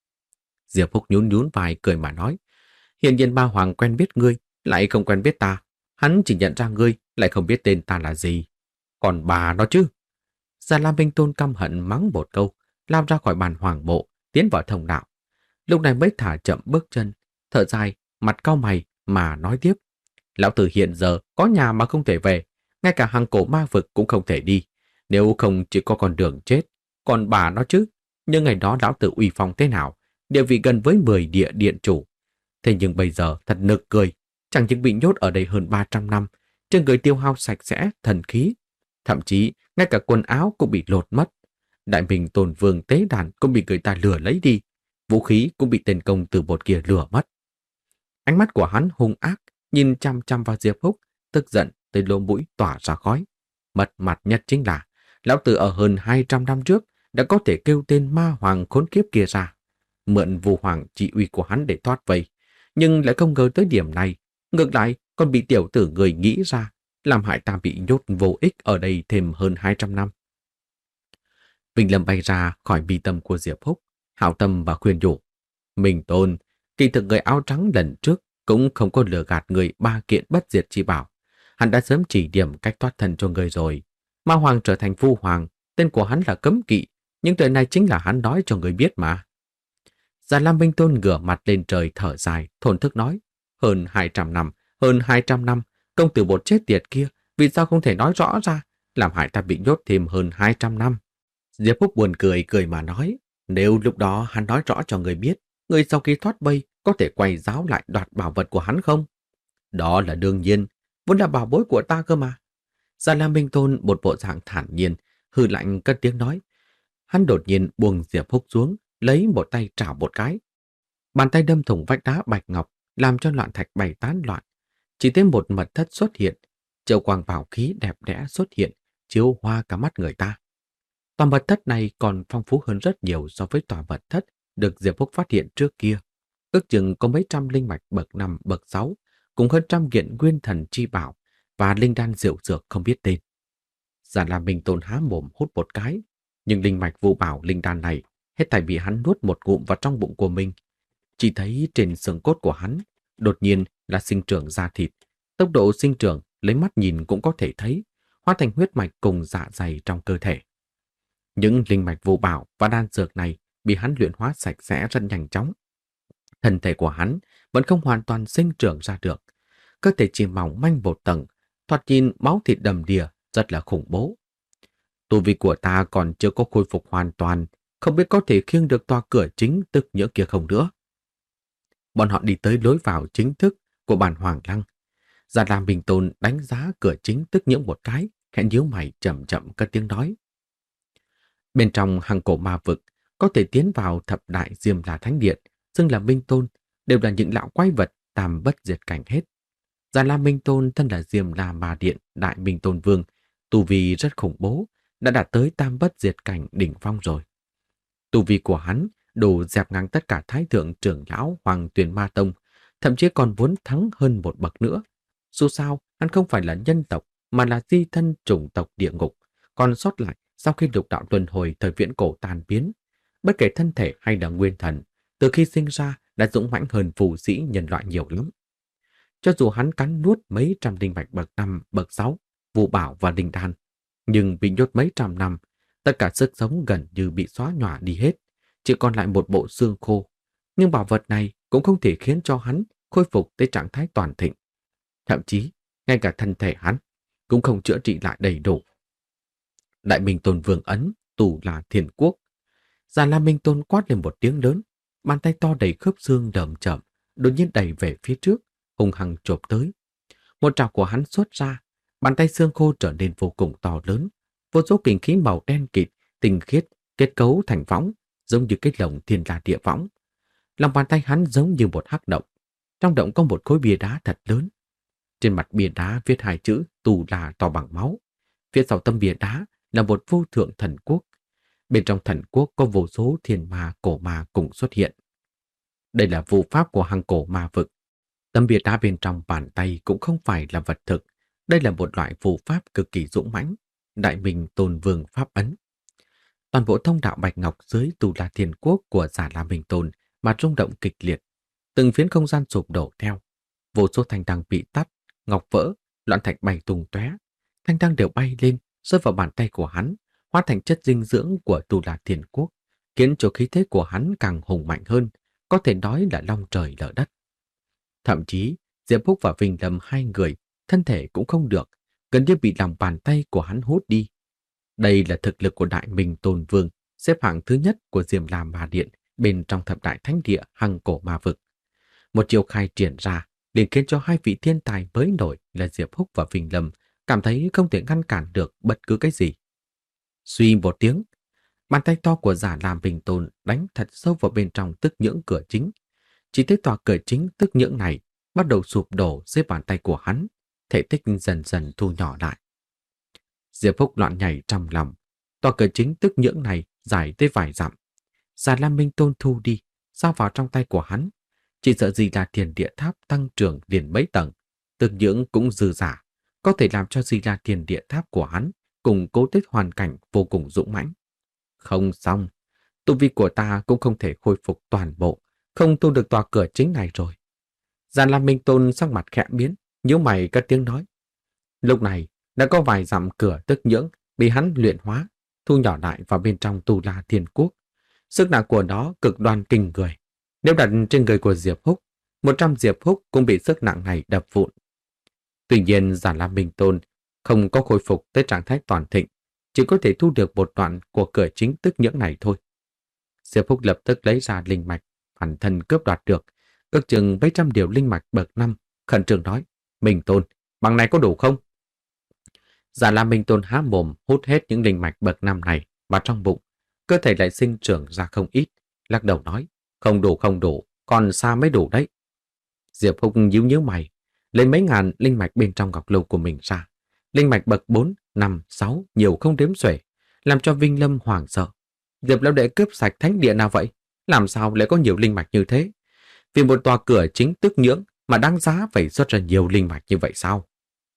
Diệp Húc nhún nhún vai cười mà nói: Hiện nhiên ba hoàng quen biết ngươi, lại không quen biết ta. Hắn chỉ nhận ra ngươi, lại không biết tên ta là gì. Còn bà nó chứ? Già Lam Minh Tôn căm hận mắng một câu, lao ra khỏi bàn hoàng bộ, tiến vào thông đạo. Lúc này mới thả chậm bước chân, thở dài, mặt cau mày mà nói tiếp: Lão tử hiện giờ có nhà mà không thể về, ngay cả hang cổ ma vực cũng không thể đi. Nếu không chỉ có con đường chết. Còn bà nó chứ, nhưng ngày đó lão tử uy phong thế nào, địa vị gần với mười địa điện chủ. Thế nhưng bây giờ thật nực cười, chẳng những bị nhốt ở đây hơn ba trăm năm, trên người tiêu hao sạch sẽ, thần khí. Thậm chí, ngay cả quần áo cũng bị lột mất. Đại Minh Tôn Vương tế đàn cũng bị người ta lừa lấy đi. Vũ khí cũng bị tên công tử bột kia lừa mất. Ánh mắt của hắn hung ác, nhìn chăm chăm vào Diệp Húc, tức giận tới lỗ mũi tỏa ra khói. Mật mặt nhất chính là, lão tử ở hơn hai trăm năm trước đã có thể kêu tên ma hoàng khốn kiếp kia ra, mượn vu hoàng trị uy của hắn để thoát vây, nhưng lại không ngờ tới điểm này, ngược lại còn bị tiểu tử người nghĩ ra, làm hại ta bị nhốt vô ích ở đây thêm hơn hai trăm năm. Vinh Lâm bay ra khỏi mi tâm của Diệp Húc, hảo tâm và khuyên nhủ: Minh Tôn, kỳ thực người áo trắng lần trước cũng không có lừa gạt người ba kiện bất diệt chi bảo. Hắn đã sớm chỉ điểm cách thoát thân cho người rồi. Ma hoàng trở thành phu hoàng, tên của hắn là Cấm Kỵ, nhưng đời này chính là hắn nói cho người biết mà. Già Lam Minh Tôn ngửa mặt lên trời thở dài, thổn thức nói: Hơn hai trăm năm, hơn hai trăm năm, công tử bột chết tiệt kia, vì sao không thể nói rõ ra, làm hại ta bị nhốt thêm hơn hai trăm năm. Diệp Húc buồn cười cười mà nói, nếu lúc đó hắn nói rõ cho người biết, người sau khi thoát vây có thể quay giáo lại đoạt bảo vật của hắn không? Đó là đương nhiên, vốn là bảo bối của ta cơ mà. Già Lam Minh Tôn một bộ dạng thản nhiên, hừ lạnh cất tiếng nói. Hắn đột nhiên buông Diệp Húc xuống, lấy một tay trảo một cái. Bàn tay đâm thủng vách đá bạch ngọc, làm cho loạn thạch bày tán loạn. Chỉ thêm một mật thất xuất hiện, châu quang bảo khí đẹp đẽ xuất hiện, chiếu hoa cả mắt người ta. Tòa mật thất này còn phong phú hơn rất nhiều so với tòa mật thất được Diệp Húc phát hiện trước kia. Ước chừng có mấy trăm linh mạch bậc năm, bậc sáu, cùng hơn trăm kiện nguyên thần chi bảo và linh đan diệu dược không biết tên. Già Lam Minh Tôn há mồm hút một cái, nhưng linh mạch vũ bảo linh đan này hết thảy bị hắn nuốt một ngụm vào trong bụng của mình. Chỉ thấy trên xương cốt của hắn đột nhiên là sinh trưởng da thịt, tốc độ sinh trưởng lấy mắt nhìn cũng có thể thấy, hóa thành huyết mạch cùng dạ dày trong cơ thể. Những linh mạch vũ bảo và đan dược này bị hắn luyện hóa sạch sẽ rất nhanh chóng. Thân thể của hắn vẫn không hoàn toàn sinh trưởng ra được, cơ thể chỉ mỏng manh một tầng, thoạt nhìn máu thịt đầm đìa, rất là khủng bố. Tu vi của ta còn chưa có khôi phục hoàn toàn, không biết có thể khiêng được tòa cửa chính tức nhưỡng kia không nữa. Bọn họ đi tới lối vào chính thức của bản Hoàng Lăng. Già Lam Minh Tôn đánh giá cửa chính tức nhưỡng một cái, khẽ nhíu mày chậm chậm cất tiếng nói. Bên trong hang cổ ma vực, có thể tiến vào thập đại Diêm La Thánh Điện, xưng là Minh Tôn, đều là những lão quái vật tam bất diệt cảnh hết. Già Lam Minh Tôn thân là Diêm La Ma Điện Đại Minh Tôn Vương, tu vi rất khủng bố, đã đạt tới tam bất diệt cảnh đỉnh phong rồi. Tu vi của hắn đủ dẹp ngang tất cả thái thượng trưởng lão Hoàng Tuyền Ma Tông, thậm chí còn vốn thắng hơn một bậc nữa. Dù sao, hắn không phải là nhân tộc, mà là di thân chủng tộc địa ngục, còn sót lại sau khi lục đạo luân hồi thời viễn cổ tan biến. Bất kể thân thể hay là nguyên thần, từ khi sinh ra đã dũng mãnh hơn phù sĩ nhân loại nhiều lắm. Cho dù hắn cắn nuốt mấy trăm linh mạch bậc năm, bậc sáu, vũ bảo và linh đan, nhưng bị nhốt mấy trăm năm, tất cả sức sống gần như bị xóa nhòa đi hết, chỉ còn lại một bộ xương khô. Nhưng bảo vật này cũng không thể khiến cho hắn khôi phục tới trạng thái toàn thịnh. Thậm chí, ngay cả thân thể hắn cũng không chữa trị lại đầy đủ. Đại Minh Tôn Vương ấn, tù là Thiên Quốc. Già Lam Minh Tôn quát lên một tiếng lớn, bàn tay to đầy khớp xương đờm chậm, đột nhiên đẩy về phía trước, hung hăng chộp tới. Một trảo của hắn xuất ra, bàn tay xương khô trở nên vô cùng to lớn, vô số kình khí màu đen kịt, tinh khiết, kết cấu thành võng, giống như cái lồng thiên la địa võng. Lòng bàn tay hắn giống như một hắc động, trong động có một khối bia đá thật lớn. Trên mặt bia đá viết hai chữ tù là to bằng máu. Phía sau tâm bia đá là một vô thượng thần quốc. Bên trong thần quốc có vô số thiên ma cổ ma cùng xuất hiện. Đây là vụ pháp của hang cổ ma vực. Tấm bia đá bên trong bàn tay cũng không phải là vật thực. Đây là một loại phù pháp cực kỳ dũng mãnh, Đại Minh Tôn Vương pháp ấn. Toàn bộ thông đạo bạch ngọc dưới tù la thiên quốc của Già Lam Minh Tôn mà rung động kịch liệt. Từng phiến không gian sụp đổ theo. Vô số thanh đăng bị tắt, ngọc vỡ, loạn thạch bay tung tóe. Thanh đăng đều bay lên, rơi vào bàn tay của hắn, hóa thành chất dinh dưỡng của tù la thiên quốc, khiến cho khí thế của hắn càng hùng mạnh hơn, có thể nói là long trời lở đất. Thậm chí, Diệp Húc và Vinh Lâm hai người, thân thể cũng không được, gần như bị lòng bàn tay của hắn hút đi. Đây là thực lực của Đại Minh Tôn Vương, xếp hạng thứ nhất của Diêm La Ma Điện bên trong thập đại thánh địa hằng cổ ma vực. Một chiều khai triển ra, liền khiến cho hai vị thiên tài mới nổi là Diệp Húc và Vinh Lâm cảm thấy không thể ngăn cản được bất cứ cái gì. Suy một tiếng, bàn tay to của Già Lam Minh Tôn đánh thật sâu vào bên trong tức nhưỡng cửa chính. Chỉ thấy tòa cửa chính tức nhưỡng này bắt đầu sụp đổ dưới bàn tay của hắn, thể tích dần dần thu nhỏ lại. Diệp Húc loạn nhảy trong lòng, tòa cửa chính tức nhưỡng này dài tới vài dặm. Già Lam Minh Tôn thu đi, sao vào trong tay của hắn. Chỉ sợ gì là Thiên Địa Tháp tăng trưởng liền mấy tầng, tức nhưỡng cũng dư giả, có thể làm cho Di La Thiên Địa Tháp của hắn cùng cố tích hoàn cảnh vô cùng dũng mãnh. Không xong, tu vi của ta cũng không thể khôi phục toàn bộ, không tu được tòa cửa chính này rồi. Già Lam Minh Tôn sắc mặt khẽ biến, nhíu mày cất tiếng nói. Lúc này đã có vài dặm cửa tức nhưỡng bị hắn luyện hóa, thu nhỏ lại vào bên trong tù la thiên quốc. Sức nặng của nó cực đoan kinh người. Nếu đặt trên người của Diệp Húc, một trăm Diệp Húc cũng bị sức nặng này đập vụn. Tuy nhiên Già Lam Minh Tôn không có khôi phục tới trạng thái toàn thịnh, chỉ có thể thu được một đoạn của cửa chính tức nhưỡng này thôi. Diệp Phúc lập tức lấy ra linh mạch bản thân cướp đoạt được, ước chừng mấy trăm điều linh mạch bậc năm, khẩn trương nói: Minh Tôn, bằng này có đủ không? Già La Minh Tôn há mồm hút hết những linh mạch bậc năm này vào trong bụng, cơ thể lại sinh trưởng ra không ít, lắc đầu nói: Không đủ, không đủ, còn xa mới đủ đấy. Diệp Phúc nhíu nhíu mày, lấy mấy ngàn linh mạch bên trong ngọc lâu của mình ra. Linh mạch bậc bốn, năm, sáu, nhiều không đếm xuể, làm cho Vinh Lâm hoảng sợ. Diệp lão đệ cướp sạch thánh địa nào vậy? Làm sao lại có nhiều linh mạch như thế? Vì một tòa cửa chính tức nhưỡng mà đáng giá phải xuất ra nhiều linh mạch như vậy sao?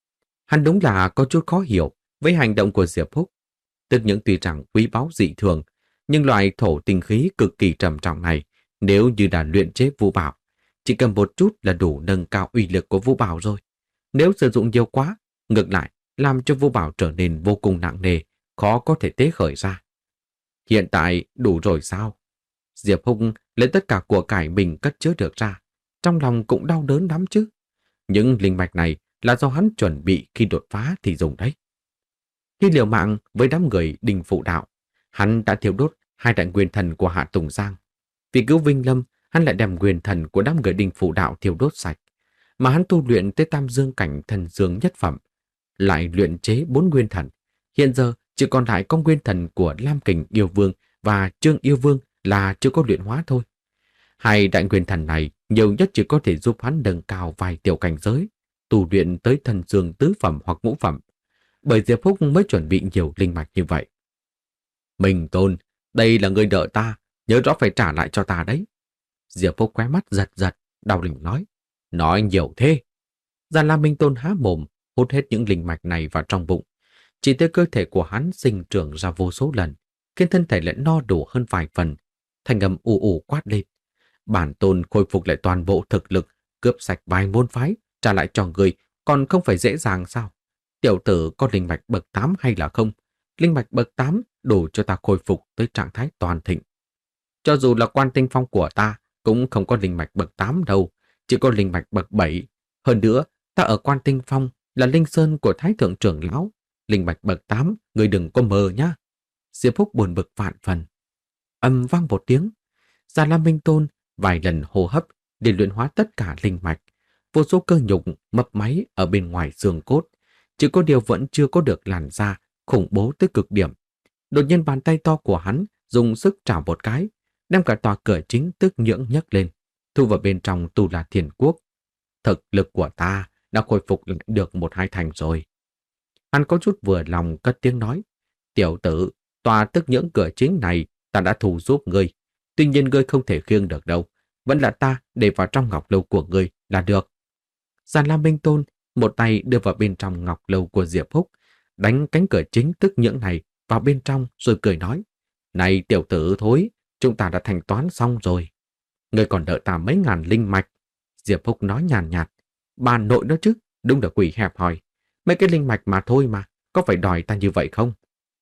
Hắn đúng là có chút khó hiểu với hành động của Diệp Phúc. Tức nhưỡng tuy rằng quý báu dị thường, nhưng loại thổ tinh khí cực kỳ trầm trọng này, nếu như đã luyện chế vũ bảo, chỉ cần một chút là đủ nâng cao uy lực của vũ bảo rồi. Nếu sử dụng nhiều quá, ngược lại làm cho vũ bảo trở nên vô cùng nặng nề, khó có thể tế khởi ra. Hiện tại đủ rồi sao? Diệp Hùng lấy tất cả của cải mình cất chứa được ra, trong lòng cũng đau đớn lắm chứ. Những linh mạch này là do hắn chuẩn bị khi đột phá thì dùng đấy. Khi liều mạng với đám người Đình Phụ Đạo, hắn đã thiêu đốt hai đại nguyên thần của Hạ Tùng Giang. Vì cứu Vinh Lâm, hắn lại đem nguyên thần của đám người Đình Phụ Đạo thiêu đốt sạch, mà hắn tu luyện tới tam dương cảnh thần dương nhất phẩm, lại luyện chế bốn nguyên thần. Hiện giờ chỉ còn lại có nguyên thần của Lam Kình Yêu Vương và Trương Yêu Vương là chưa có luyện hóa thôi. Hai đại nguyên thần này nhiều nhất chỉ có thể giúp hắn nâng cao vài tiểu cảnh giới, tu luyện tới thần dương tứ phẩm hoặc ngũ phẩm. Bởi Diệp Phúc mới chuẩn bị nhiều linh mạch như vậy. Minh Tôn, đây là người nợ ta, nhớ rõ phải trả lại cho ta đấy. Diệp Phúc khóe mắt giật giật, đau lòng nói. Nói nhiều thế. Già La Minh Tôn há mồm, hút hết những linh mạch này vào trong bụng. Chỉ tới cơ thể của hắn sinh trưởng ra vô số lần, khiến thân thể lại no đủ hơn vài phần. Thành âm ù ù quát lên. Bản tôn khôi phục lại toàn bộ thực lực, cướp sạch vài môn phái, trả lại cho người, còn không phải dễ dàng sao? Tiểu tử có linh mạch bậc tám hay là không? Linh mạch bậc tám đủ cho ta khôi phục tới trạng thái toàn thịnh. Cho dù là Quan Tinh Phong của ta, cũng không có linh mạch bậc tám đâu, chỉ có linh mạch bậc bảy. Hơn nữa, ta ở Quan Tinh Phong là linh sơn của Thái Thượng Trưởng Lão. Linh mạch bậc tám, người đừng có mơ nhá. Diệp Phúc buồn bực vạn phần. Âm vang một tiếng, Già La Minh Tôn vài lần hô hấp để luyện hóa tất cả linh mạch. Vô số cơ nhục mấp máy ở bên ngoài xương cốt, chỉ có điều vẫn chưa có được làn da khủng bố tới cực điểm. Đột nhiên bàn tay to của hắn dùng sức trảo một cái, đem cả tòa cửa chính tức nhưỡng nhấc lên, thu vào bên trong Tu La Thiên Quốc. Thực lực của ta đã khôi phục được một hai thành rồi. Hắn có chút vừa lòng cất tiếng nói. Tiểu tử, tòa tức nhưỡng cửa chính này ta đã thu giúp ngươi. Tuy nhiên ngươi không thể khiêng được đâu. Vẫn là ta để vào trong ngọc lâu của ngươi là được. Già La Minh Tôn một tay đưa vào bên trong ngọc lâu của Diệp Phúc, đánh cánh cửa chính tức nhưỡng này vào bên trong rồi cười nói. Này tiểu tử thối, chúng ta đã thanh toán xong rồi. Ngươi còn đợi ta mấy ngàn linh mạch. Diệp Phúc nói nhàn nhạt. Bà nội đó chứ, đúng là quỷ hẹp hòi. Mấy cái linh mạch mà thôi mà, có phải đòi ta như vậy không?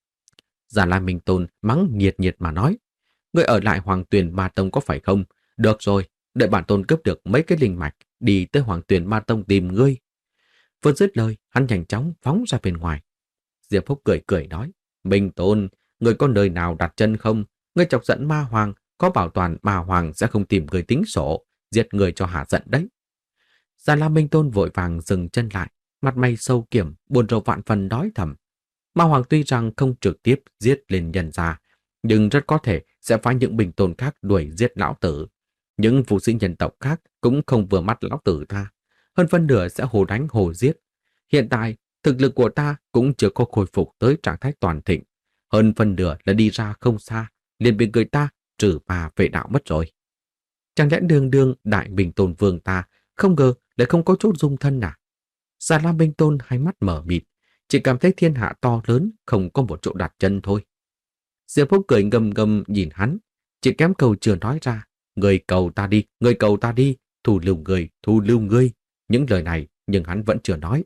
Già La Minh Tôn mắng nhiệt nhiệt mà nói. Ngươi ở lại Hoàng Tuyền Ma Tông có phải không? Được rồi, đợi bản tôn cướp được mấy cái linh mạch, đi tới Hoàng Tuyền Ma Tông tìm ngươi. Vừa dứt lời, hắn nhanh chóng phóng ra bên ngoài. Diệp Phúc cười cười nói. Minh Tôn, ngươi có nơi nào đặt chân không? Ngươi chọc giận Ma Hoàng, có bảo toàn Ma Hoàng sẽ không tìm người tính sổ, giết người cho hả giận đấy. Già La Minh Tôn vội vàng dừng chân lại, mặt mày sâu kiểm, buồn rầu vạn phần đói thầm. Ma Hoàng tuy rằng không trực tiếp giết lên nhân gia, nhưng rất có thể sẽ phái những binh tôn khác đuổi giết lão tử. Những vũ sĩ nhân tộc khác cũng không vừa mắt lão tử ta, hơn phân nửa sẽ hồ đánh hồ giết. Hiện tại, thực lực của ta cũng chưa có khôi phục tới trạng thái toàn thịnh, hơn phân nửa là đi ra không xa, liền bị người ta trừ bà vệ đạo mất rồi. Chẳng lẽ đường đường đại bình tôn vương ta không ngờ lại không có chút dung thân à? Già La Minh Tôn hai mắt mở mịt, chỉ cảm thấy thiên hạ to lớn, không có một chỗ đặt chân thôi. Diệp Phúc cười ngâm ngâm nhìn hắn, chỉ kém câu chưa nói ra. Người cầu ta đi, người cầu ta đi, thu lưu người, thu lưu ngươi. Những lời này nhưng hắn vẫn chưa nói.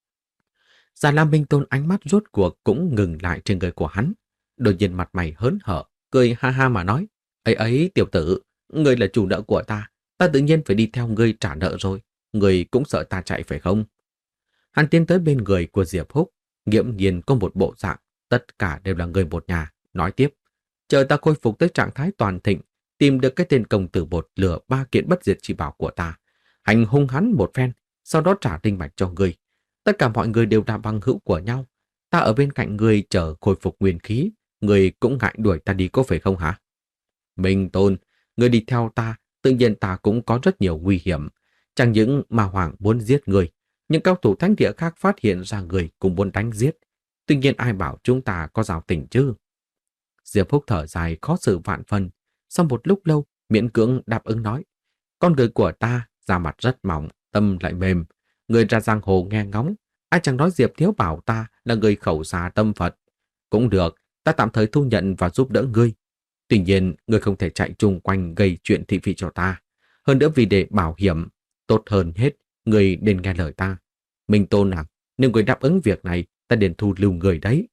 Già La Minh Tôn ánh mắt rốt cuộc cũng ngừng lại trên người của hắn. Đột nhiên mặt mày hớn hở, cười ha ha mà nói. Ấy ấy tiểu tử, ngươi là chủ nợ của ta, ta tự nhiên phải đi theo ngươi trả nợ rồi. Ngươi cũng sợ ta chạy phải không? Hắn tiến tới bên người của Diệp Phúc, nghiễm nhiên có một bộ dạng, tất cả đều là người một nhà, nói tiếp. Chờ ta khôi phục tới trạng thái toàn thịnh, tìm được cái tên công tử bột lừa ba kiện bất diệt chỉ bảo của ta, hành hung hắn một phen, sau đó trả linh mạch cho ngươi. Tất cả mọi người đều là bằng hữu của nhau. Ta ở bên cạnh ngươi chờ khôi phục nguyên khí, ngươi cũng ngại đuổi ta đi có phải không hả? Minh Tôn, ngươi đi theo ta, tự nhiên ta cũng có rất nhiều nguy hiểm. Chẳng những mà Hoàng muốn giết ngươi, những cao thủ thánh địa khác phát hiện ra người cũng muốn đánh giết. Tuy nhiên ai bảo chúng ta có giao tình chứ? Diệp Phúc thở dài khó xử vạn phần. Sau một lúc lâu, miễn cưỡng đáp ứng nói. Con người của ta, da mặt rất mỏng, tâm lại mềm. Người ra giang hồ nghe ngóng. Ai chẳng nói Diệp Thiếu bảo ta là người khẩu xà tâm Phật. Cũng được, ta tạm thời thu nhận và giúp đỡ ngươi. Tuy nhiên, ngươi không thể chạy chung quanh gây chuyện thị phi cho ta. Hơn nữa vì để bảo hiểm, tốt hơn hết, ngươi nên nghe lời ta. Minh Tôn à, nếu ngươi đáp ứng việc này, ta liền thu lưu người đấy.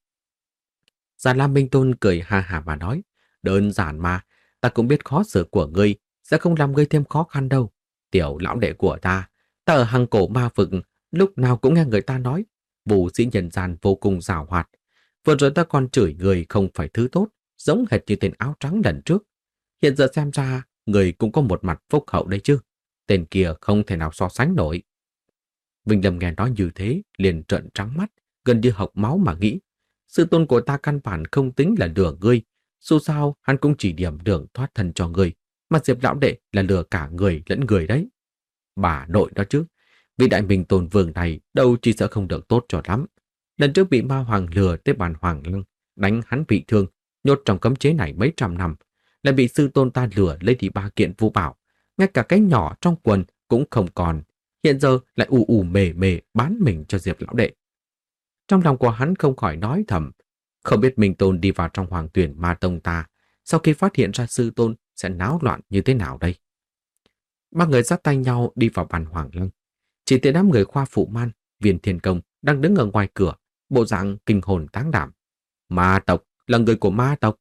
Già Lam Minh Tôn cười ha hà mà nói, đơn giản mà, ta cũng biết khó xử của ngươi, sẽ không làm ngươi thêm khó khăn đâu. Tiểu lão đệ của ta, ta ở hang cổ ma vực, lúc nào cũng nghe người ta nói, vũ sĩ nhân gian vô cùng giàu hoạt. Vừa rồi ta còn chửi người không phải thứ tốt, giống hệt như tên áo trắng lần trước. Hiện giờ xem ra, người cũng có một mặt phúc hậu đấy chứ. Tên kia không thể nào so sánh nổi. Vinh Lâm nghe nói như thế, liền trợn trắng mắt, gần như hộc máu mà nghĩ. Sư tôn của ta căn bản không tính là lừa ngươi. Dù sao, hắn cũng chỉ điểm đường thoát thân cho ngươi. Mà Diệp lão đệ là lừa cả người lẫn người đấy. Bà nội đó chứ. Vị đại minh tôn vương này đâu chỉ sợ không được tốt cho lắm. Lần trước bị ma hoàng lừa tới bàn hoàng lăng, đánh hắn bị thương, nhốt trong cấm chế này mấy trăm năm. Lại bị sư tôn ta lừa lấy đi ba kiện vũ bảo. Ngay cả cái nhỏ trong quần cũng không còn. Hiện giờ lại ù ù mề mề bán mình cho Diệp lão đệ. Trong lòng của hắn không khỏi nói thầm, không biết Minh Tôn đi vào trong hoàng tuyển ma tông ta, sau khi phát hiện ra sư tôn sẽ náo loạn như thế nào đây? Ba người dắt tay nhau đi vào bàn hoàng lăng. Chỉ thấy đám người khoa phụ man, viên thiên công đang đứng ở ngoài cửa, bộ dạng kinh hồn táng đảm. Ma tộc là người của ma tộc.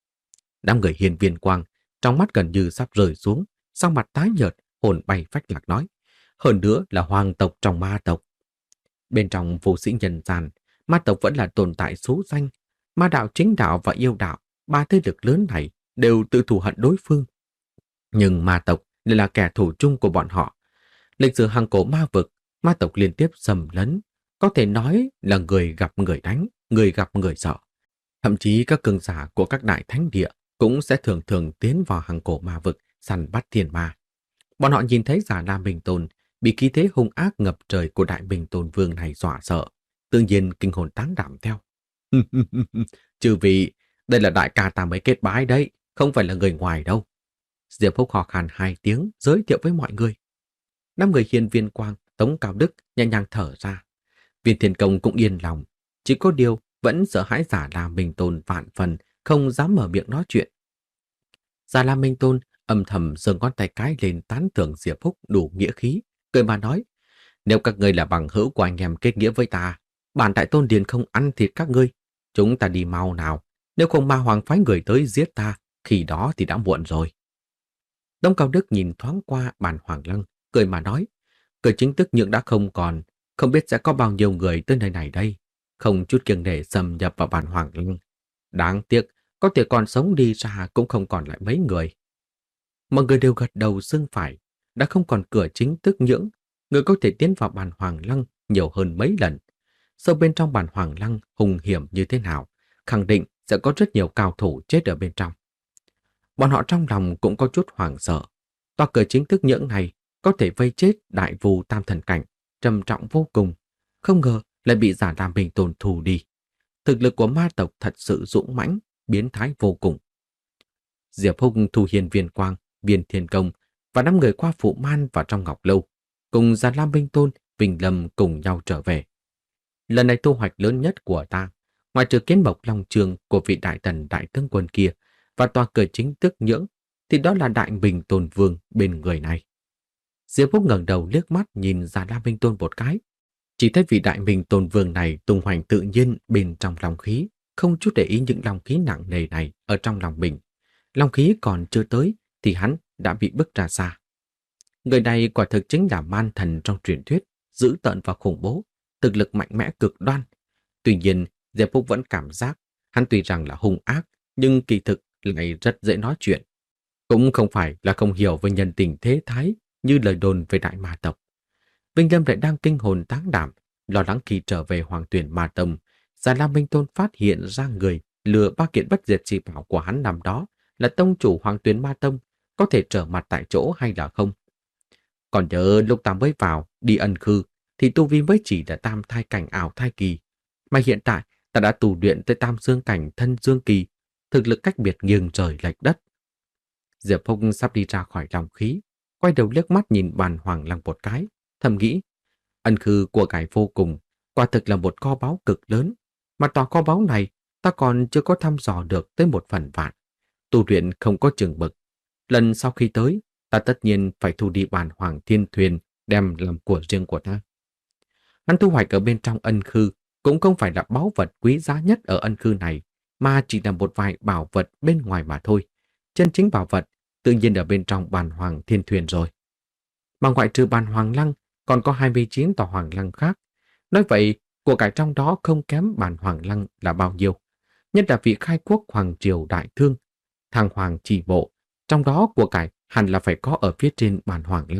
Đám người hiền viên quang, trong mắt gần như sắp rơi xuống, sau mặt tái nhợt, hồn bay phách lạc nói. Hơn nữa là hoàng tộc trong ma tộc. Bên trong vô sĩ nhân gian, ma tộc vẫn là tồn tại số danh. Ma đạo, chính đạo và yêu đạo, ba thế lực lớn này đều tự thù hận đối phương. Nhưng ma tộc lại là kẻ thù chung của bọn họ. Lịch sử hàng cổ ma vực, ma tộc liên tiếp xâm lấn, có thể nói là người gặp người đánh, người gặp người sợ. Thậm chí các cường giả của các đại thánh địa cũng sẽ thường thường tiến vào hàng cổ ma vực săn bắt thiên ma. Bọn họ nhìn thấy Già Lam Minh Tôn bị khí thế hung ác ngập trời của đại Minh Tôn Vương này dọa sợ, tự nhiên kinh hồn táng đảm theo. Chư vị, đây là đại ca ta mới kết bái đấy, không phải là người ngoài đâu. Diệp Phúc hò khan hai tiếng giới thiệu với mọi người. Năm người hiền viên quang, Tống Cao Đức nhẹ nhàng thở ra. Viên Thiên Công cũng yên lòng, chỉ có điều vẫn sợ hãi Già Lam Minh Tôn vạn phần, không dám mở miệng nói chuyện. Già Lam Minh Tôn âm thầm giơ ngón tay cái lên tán thưởng Diệp Phúc đủ nghĩa khí, cười mà nói: nếu các ngươi là bằng hữu của anh em kết nghĩa với ta, bản đại tôn điền không ăn thịt các ngươi. Chúng ta đi mau nào, nếu không ma hoàng phái người tới giết ta, khi đó thì đã muộn rồi. Đông Cao Đức nhìn thoáng qua bàn hoàng lăng, cười mà nói: cờ chính tức nhượng đã không còn, không biết sẽ có bao nhiêu người tới nơi này đây, không chút kiêng nể xâm nhập vào bàn hoàng lăng. Đáng tiếc, có thể còn sống đi ra cũng không còn lại mấy người. Mọi người đều gật đầu xưng phải, đã không còn cửa chính tức nhưỡng, người có thể tiến vào bàn hoàng lăng nhiều hơn mấy lần. Sâu bên trong bàn hoàng lăng hùng hiểm như thế nào, khẳng định sẽ có rất nhiều cao thủ chết ở bên trong. Bọn họ trong lòng cũng có chút hoảng sợ. Tòa cửa chính thức nhưỡng này có thể vây chết đại vù tam thần cảnh, trầm trọng vô cùng. Không ngờ lại bị Già Lam Minh Tôn thù đi. Thực lực của ma tộc thật sự dũng mãnh, biến thái vô cùng. Diệp Hùng thu hiền viên quang, viên thiên công và năm người qua phụ man vào trong ngọc lâu, cùng Già Lam Minh Tôn, Vinh Lâm cùng nhau trở về. Lần này thu hoạch lớn nhất của ta, ngoài trừ kiến mộc long trường của vị đại tần đại tướng quân kia và tòa cờ chính thức nhưỡng, thì đó là đại Minh Tôn Vương bên người này. Diệp Phúc ngẩng đầu liếc mắt nhìn Già Lam Minh Tôn một cái, chỉ thấy vị đại Minh Tôn Vương này tung hoành tự nhiên bên trong long khí, không chút để ý những long khí nặng nề này ở trong lòng mình. Long khí còn chưa tới thì hắn đã bị bức ra xa. Người này quả thực chính là man thần trong truyền thuyết, dữ tợn và khủng bố, thực lực mạnh mẽ cực đoan. Tuy nhiên, Diệp Phúc vẫn cảm giác hắn tuy rằng là hung ác, nhưng kỳ thực lại rất dễ nói chuyện. Cũng không phải là không hiểu về nhân tình thế thái như lời đồn về Đại Ma tộc. Vinh Lâm lại đang kinh hồn táng đảm, lo lắng khi trở về Hoàng Tuyển Ma Tông, Già Lam Minh Tôn phát hiện ra người lừa ba kiện bất diệt chi bảo của hắn năm đó là tông chủ Hoàng Tuyển Ma Tông, có thể trở mặt tại chỗ hay là không. Còn nhớ lúc ta mới vào đi ân khư thì tu vi mới chỉ là tam thai cảnh ảo thai kỳ, mà hiện tại ta đã tu luyện tới tam dương cảnh thân dương kỳ, thực lực cách biệt nghiêng trời lệch đất. Diệp Phúc sắp đi ra khỏi lòng khí, quay đầu liếc mắt nhìn bàn hoàng lăng một cái, thầm nghĩ, ân khư của cải vô cùng, quả thực là một kho báu cực lớn, mà tòa kho báu này ta còn chưa có thăm dò được tới một phần vạn. Tu luyện không có chừng mực. Lần sau khi tới, ta tất nhiên phải thu đi bàn hoàng thiên thuyền đem làm của riêng của ta. Hắn thu hoạch ở bên trong ân khư cũng không phải là báu vật quý giá nhất ở ân khư này, mà chỉ là một vài bảo vật bên ngoài mà thôi. Chân chính bảo vật tự nhiên ở bên trong bàn hoàng thiên thuyền rồi. Mà ngoại trừ bàn hoàng lăng, còn có hai mươi chín tòa hoàng lăng khác. Nói vậy, của cải trong đó không kém bàn hoàng lăng là bao nhiêu. Nhất là vị khai quốc hoàng triều đại thương, thằng hoàng chỉ bộ, trong đó của cải hẳn là phải có ở phía trên bàn hoàng lăng.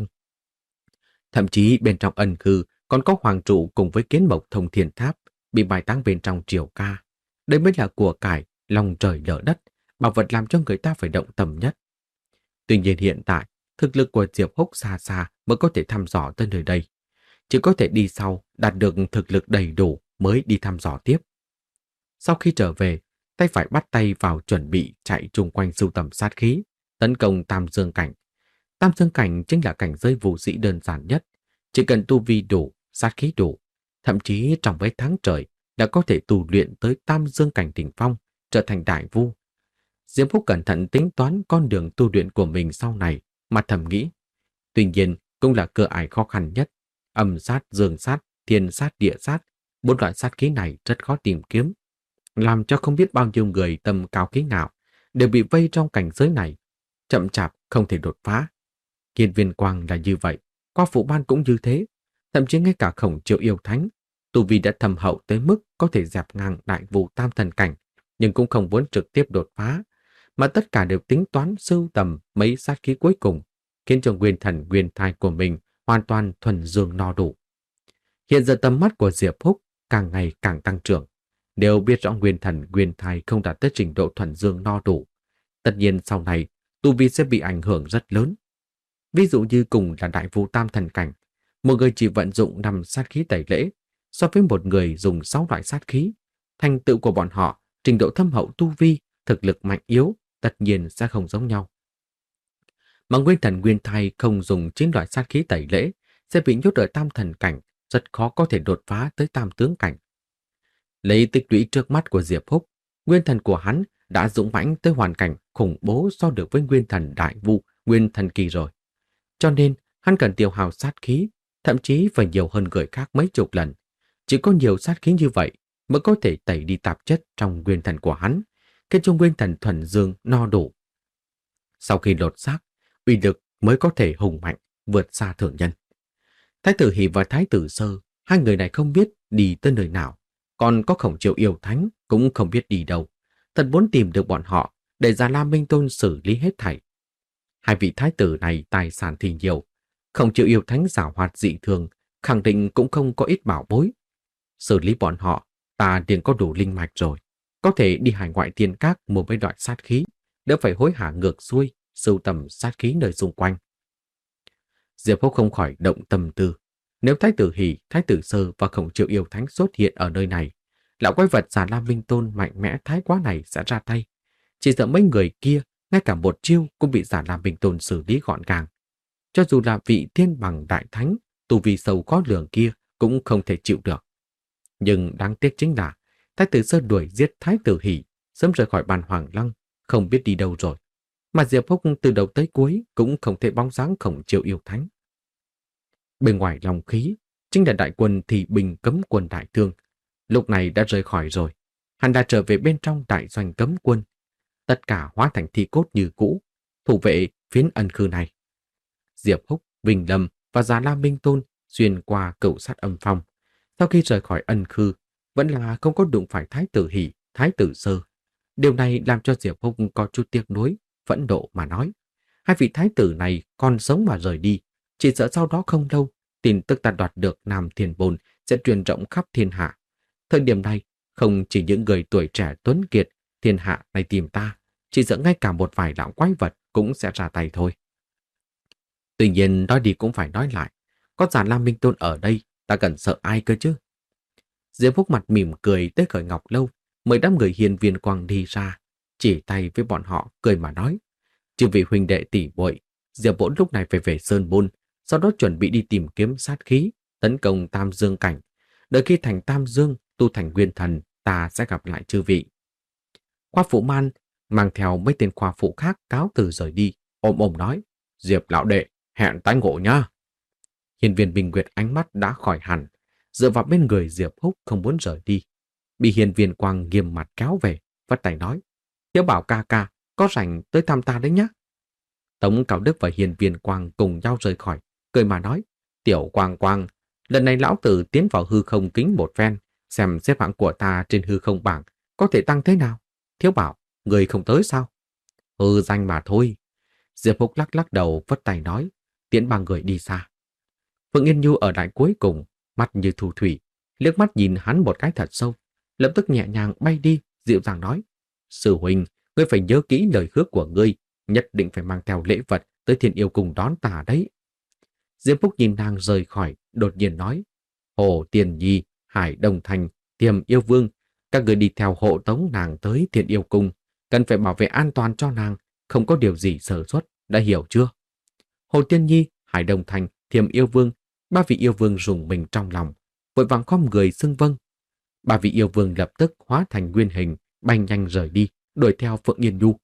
Thậm chí bên trong ân khư còn có hoàng trụ cùng với kiến mộc thông thiên tháp bị bài táng bên trong triều ca. Đây mới là của cải lòng trời lở đất, bảo vật làm cho người ta phải động tâm nhất. Tuy nhiên hiện tại, thực lực của Diệp Húc xa xa mới có thể thăm dò tới nơi đây. Chỉ có thể đi sau, đạt được thực lực đầy đủ mới đi thăm dò tiếp. Sau khi trở về, tay phải bắt tay vào chuẩn bị chạy chung quanh sưu tầm sát khí, tấn công Tam Dương Cảnh. Tam Dương Cảnh chính là cảnh giới vũ sĩ đơn giản nhất. Chỉ cần tu vi đủ, sát khí đủ, thậm chí trong mấy tháng trời đã có thể tu luyện tới Tam Dương Cảnh đỉnh phong, trở thành đại vu. Diệp Phúc cẩn thận tính toán con đường tu luyện của mình sau này, mà thầm nghĩ. Tuy nhiên, cũng là cửa ải khó khăn nhất. Âm sát, dương sát, thiên sát, địa sát, bốn loại sát khí này rất khó tìm kiếm, làm cho không biết bao nhiêu người tâm cao khí ngạo đều bị vây trong cảnh giới này, chậm chạp không thể đột phá. Kiên Viên Quang là như vậy, Qua Phụ Ban cũng như thế, thậm chí ngay cả Khổng Triệu Yêu Thánh, tu vi đã thâm hậu tới mức có thể dẹp ngang đại vu tam thần cảnh, nhưng cũng không muốn trực tiếp đột phá, mà tất cả đều tính toán sưu tầm mấy sát khí cuối cùng, khiến cho nguyên thần nguyên thai của mình hoàn toàn thuần dương no đủ. Hiện giờ tầm mắt của Diệp Húc càng ngày càng tăng trưởng, đều biết rõ nguyên thần nguyên thai không đạt tới trình độ thuần dương no đủ. Tất nhiên sau này, tu vi sẽ bị ảnh hưởng rất lớn. Ví dụ như cùng là đại vu tam thần cảnh, một người chỉ vận dụng năm sát khí tẩy lễ, so với một người dùng sáu loại sát khí, thành tựu của bọn họ, trình độ thâm hậu tu vi, thực lực mạnh yếu, tất nhiên sẽ không giống nhau. Mà nguyên thần nguyên thai không dùng chín loại sát khí tẩy lễ, sẽ bị nhốt ở tam thần cảnh, rất khó có thể đột phá tới tam tướng cảnh. Lấy tích lũy trước mắt của Diệp Húc, nguyên thần của hắn đã dũng mãnh tới hoàn cảnh khủng bố so được với nguyên thần đại vu, nguyên thần kỳ rồi. Cho nên, hắn cần tiêu hao sát khí, thậm chí phải nhiều hơn người khác mấy chục lần. Chỉ có nhiều sát khí như vậy mới có thể tẩy đi tạp chất trong nguyên thần của hắn, khiến cho nguyên thần thuần dương no đủ. Sau khi lột xác, uy lực mới có thể hùng mạnh, vượt xa thường nhân. Thái tử Hỷ và Thái tử Sơ, hai người này không biết đi tới nơi nào, còn có Khổng Triệu Yêu Thánh cũng không biết đi đâu. Thật muốn tìm được bọn họ để Già Lam Minh Tôn xử lý hết thảy. Hai vị thái tử này tài sản thì nhiều, Khổng Triệu Yêu Thánh giảo hoạt dị thường, khẳng định cũng không có ít bảo bối. Xử lý bọn họ, ta liền có đủ linh mạch rồi, có thể đi hải ngoại tiên các mua mấy loại sát khí, đỡ phải hối hả ngược xuôi, sưu tầm sát khí nơi xung quanh. Diệp Húc không khỏi động tâm tư. Nếu Thái tử Hỷ, Thái tử Sơ và Khổng Triệu Yêu Thánh xuất hiện ở nơi này, lão quái vật Già Lam Minh Tôn mạnh mẽ thái quá này sẽ ra tay. Chỉ sợ mấy người kia, ngay cả một chiêu cũng bị Già Lam Minh Tôn xử lý gọn gàng. Cho dù là vị thiên bằng đại thánh, tu vi sâu khó lường kia cũng không thể chịu được. Nhưng đáng tiếc chính là Thái tử Sơ đuổi giết Thái tử Hỷ, sớm rời khỏi bàn Hoàng Lăng, không biết đi đâu rồi. Mà Diệp Húc từ đầu tới cuối cũng không thể bóng dáng Khổng Triệu Yêu Thánh. Bên ngoài lòng khí, chính là đại quân Thị Bình cấm quân đại thương. Lúc này đã rời khỏi rồi. Hắn đã trở về bên trong đại doanh cấm quân. Tất cả hóa thành thi cốt như cũ, thủ vệ phiến ân khư này. Diệp Húc, Vinh Lâm và Già Lam Minh Tôn xuyên qua cửu sát âm phong. Sau khi rời khỏi ân khư, vẫn là không có đụng phải thái tử Hỷ, thái tử Sơ. Điều này làm cho Diệp Húc có chút tiếc nuối, phẫn nộ mà nói. Hai vị thái tử này còn sống mà rời đi, chỉ sợ sau đó không lâu, tin tức ta đoạt được Nam Thiên Bồn sẽ truyền rộng khắp thiên hạ. Thời điểm này, không chỉ những người tuổi trẻ tuấn kiệt, thiên hạ này tìm ta, chỉ sợ ngay cả một vài lão quái vật cũng sẽ ra tay thôi. Tuy nhiên, nói đi cũng phải nói lại, có Giản Lam Minh Tôn ở đây, ta cần sợ ai cơ chứ? Diệp Phúc mặt mỉm cười tới khởi Ngọc Lâu, mời đám người hiền viên quang đi ra, chỉ tay với bọn họ cười mà nói. Chư vị huynh đệ tỷ muội, Diệp Bỗn lúc này phải về Sơn Môn, sau đó chuẩn bị đi tìm kiếm sát khí, tấn công Tam Dương cảnh. Đợi khi thành Tam Dương, tu thành nguyên thần, ta sẽ gặp lại chư vị. Khoa Phụ Man mang theo mấy tên khoa phụ khác cáo từ rời đi, ôm ôm nói, Diệp lão đệ, hẹn tái ngộ nha. Hiền viên Bình Nguyệt ánh mắt đã khỏi hẳn, dựa vào bên người Diệp Húc không muốn rời đi. Bị hiền viên Quang nghiêm mặt kéo về, vắt tay nói, Hiếu bảo ca ca, có rảnh tới thăm ta đấy nhá. Tống Cao Đức và hiền viên Quang cùng nhau rời khỏi, cười mà nói, Tiểu Quang Quang, lần này lão tử tiến vào hư không kính một phen, xem xếp hạng của ta trên hư không bảng có thể tăng thế nào. Thiếu bảo, người không tới sao? Hư danh mà thôi. Diệp Húc lắc lắc đầu vất tay nói, tiễn ba người đi xa. Phượng Yên Nhu ở lại cuối cùng, mắt như thu thủy, liếc mắt nhìn hắn một cái thật sâu, lập tức nhẹ nhàng bay đi, dịu dàng nói, Sư huynh, ngươi phải nhớ kỹ lời hứa của ngươi, nhất định phải mang theo lễ vật tới Thiên Yêu Cung đón ta đấy. Diệp Phúc nhìn nàng rời khỏi, đột nhiên nói, Hồ Tiền Nhi, Hải Đông Thành, Tiềm Yêu Vương, các người đi theo hộ tống nàng tới Thiên Yêu Cung, cần phải bảo vệ an toàn cho nàng, không có điều gì sơ suất, đã hiểu chưa? Hồ Tiên Nhi, Hải Đông Thành, Thiềm Yêu Vương, ba vị yêu vương rùng mình trong lòng, vội vàng khom người xưng vâng. Ba vị yêu vương lập tức hóa thành nguyên hình, bay nhanh rời đi, đuổi theo Phượng Yên Nhu.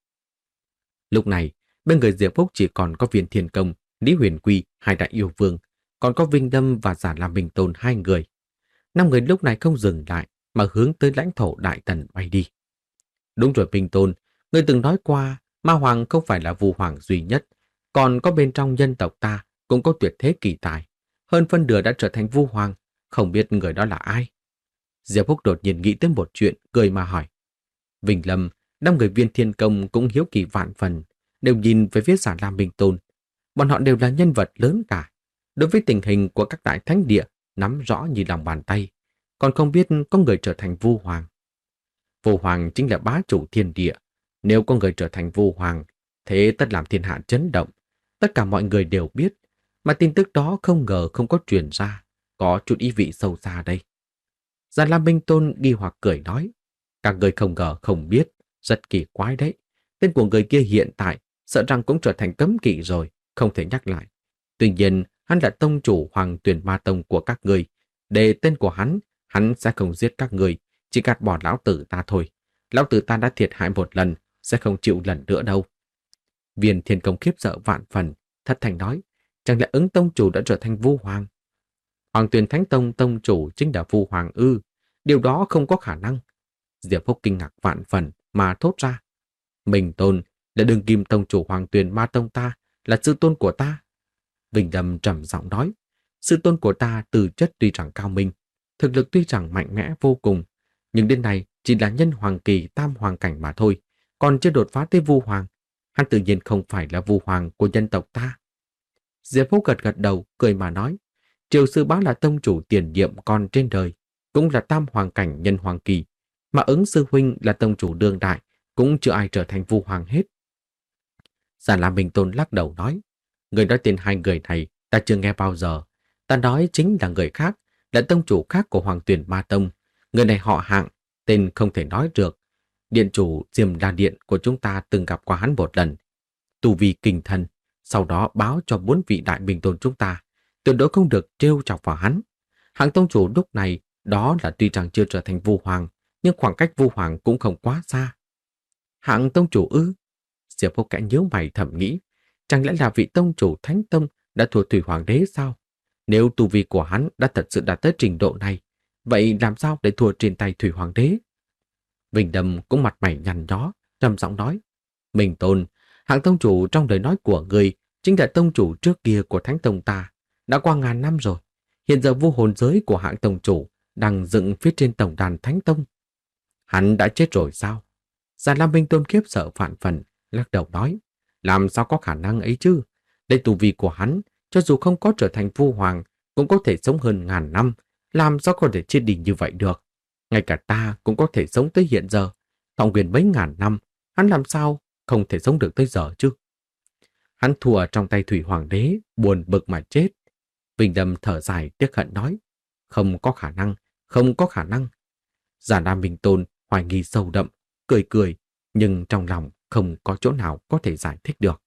Lúc này, bên người Diệp Phúc chỉ còn có Viên Thiên Công, Lý Huyền Quy, hai đại yêu vương, còn có Vinh Đâm và Giản Lam Minh Tôn hai người. Năm người lúc này không dừng lại, mà hướng tới lãnh thổ Đại Tần bay đi. Đúng rồi Minh Tôn, người từng nói qua, Ma Hoàng không phải là Vu Hoàng duy nhất, còn có bên trong nhân tộc ta cũng có tuyệt thế kỳ tài. Hơn phân nửa đã trở thành Vu Hoàng, không biết người đó là ai. Diệp Phúc đột nhiên nghĩ tới một chuyện, cười mà hỏi. Vinh Lâm, năm người Viên Thiên Công cũng hiếu kỳ vạn phần, đều nhìn về phía Giản Lam Minh Tôn. Bọn họ đều là nhân vật lớn cả. Đối với tình hình của các đại thánh địa, nắm rõ như lòng bàn tay, còn không biết có người trở thành Vu Hoàng. Vu Hoàng chính là bá chủ thiên địa. Nếu có người trở thành Vu Hoàng, thế tất làm thiên hạ chấn động. Tất cả mọi người đều biết, mà tin tức đó không ngờ không có truyền ra, có chút ý vị sâu xa đây. Giản Lam Minh Tôn nghi hoặc cười nói, các người không ngờ không biết, rất kỳ quái đấy. Tên của người kia hiện tại sợ rằng cũng trở thành cấm kỵ rồi, không thể nhắc lại. Tuy nhiên, hắn là tông chủ Hoàng Tuyền Ma Tông của các người. Để tên của hắn, hắn sẽ không giết các người, chỉ gạt bỏ lão tử ta thôi. Lão tử ta đã thiệt hại một lần, sẽ không chịu lần nữa đâu. Viên Thiên Công khiếp sợ vạn phần, thất thành nói, chẳng lẽ ứng tông chủ đã trở thành Vu Hoàng? Hoàng Tuyền Thánh Tông tông chủ chính là Vu Hoàng ư? Điều đó không có khả năng. Diệp Phúc kinh ngạc vạn phần mà thốt ra. Mình Tôn là đường kim tông chủ Hoàng Tuyền Ma Tông ta, là sư tôn của ta. Vinh Đâm trầm giọng nói, sư tôn của ta từ chất tuy rằng cao minh, thực lực tuy rằng mạnh mẽ vô cùng, nhưng đến nay chỉ là nhân hoàng kỳ tam hoàng cảnh mà thôi, còn chưa đột phá tới Vu Hoàng. Hắn tự nhiên không phải là Vu Hoàng của nhân tộc ta. Diệp Phúc gật gật đầu, cười mà nói, Triều Sư Bá là tông chủ tiền nhiệm còn trên đời, cũng là tam hoàng cảnh nhân hoàng kỳ, mà ứng sư huynh là tông chủ đương đại, cũng chưa ai trở thành Vu Hoàng hết. Giản Lam Minh Tôn lắc đầu nói, người nói tên hai người này ta chưa nghe bao giờ, ta nói chính là người khác, là tông chủ khác của Hoàng Tuyền Ma Tông. Người này họ Hạng, tên không thể nói được. Điện chủ Diêm La Điện của chúng ta từng gặp qua hắn một lần. Tu vi kinh thần, sau đó báo cho bốn vị đại minh tôn chúng ta, tuyệt đối không được trêu chọc vào hắn. Hạng tông chủ lúc này, đó là tuy rằng chưa trở thành Vu Hoàng, nhưng khoảng cách Vu Hoàng cũng không quá xa. Hạng tông chủ ư? Diệp Phúc kẽ nhíu mày thầm nghĩ, chẳng lẽ là vị tông chủ Thánh Tông đã thua Thủy Hoàng đế sao? Nếu tu vi của hắn đã thật sự đạt tới trình độ này, vậy làm sao để thua trên tay Thủy Hoàng đế? Vinh Đâm cũng mặt mày nhăn nhó, trầm giọng nói, Minh Tôn, Hạng tông chủ trong lời nói của người chính là tông chủ trước kia của Thánh Tông ta, đã qua ngàn năm rồi. Hiện giờ vu hồn giới của Hạng tông chủ đang dựng phía trên tổng đàn Thánh Tông. Hắn đã chết rồi sao? Già Lam Minh Tôn khiếp sợ vạn phần, lắc đầu nói, làm sao có khả năng ấy chứ? Đây tù vi của hắn, cho dù không có trở thành vua hoàng, cũng có thể sống hơn ngàn năm, làm sao có thể chết đi như vậy được? Ngay cả ta cũng có thể sống tới hiện giờ, thọ nguyên mấy ngàn năm, hắn làm sao không thể sống được tới giờ chứ? Hắn thua trong tay Thủy Hoàng đế, buồn bực mà chết. Vinh Lâm thở dài tiếc hận nói, không có khả năng, không có khả năng. Già Nam Minh Tôn hoài nghi sâu đậm, cười cười, nhưng trong lòng không có chỗ nào có thể giải thích được.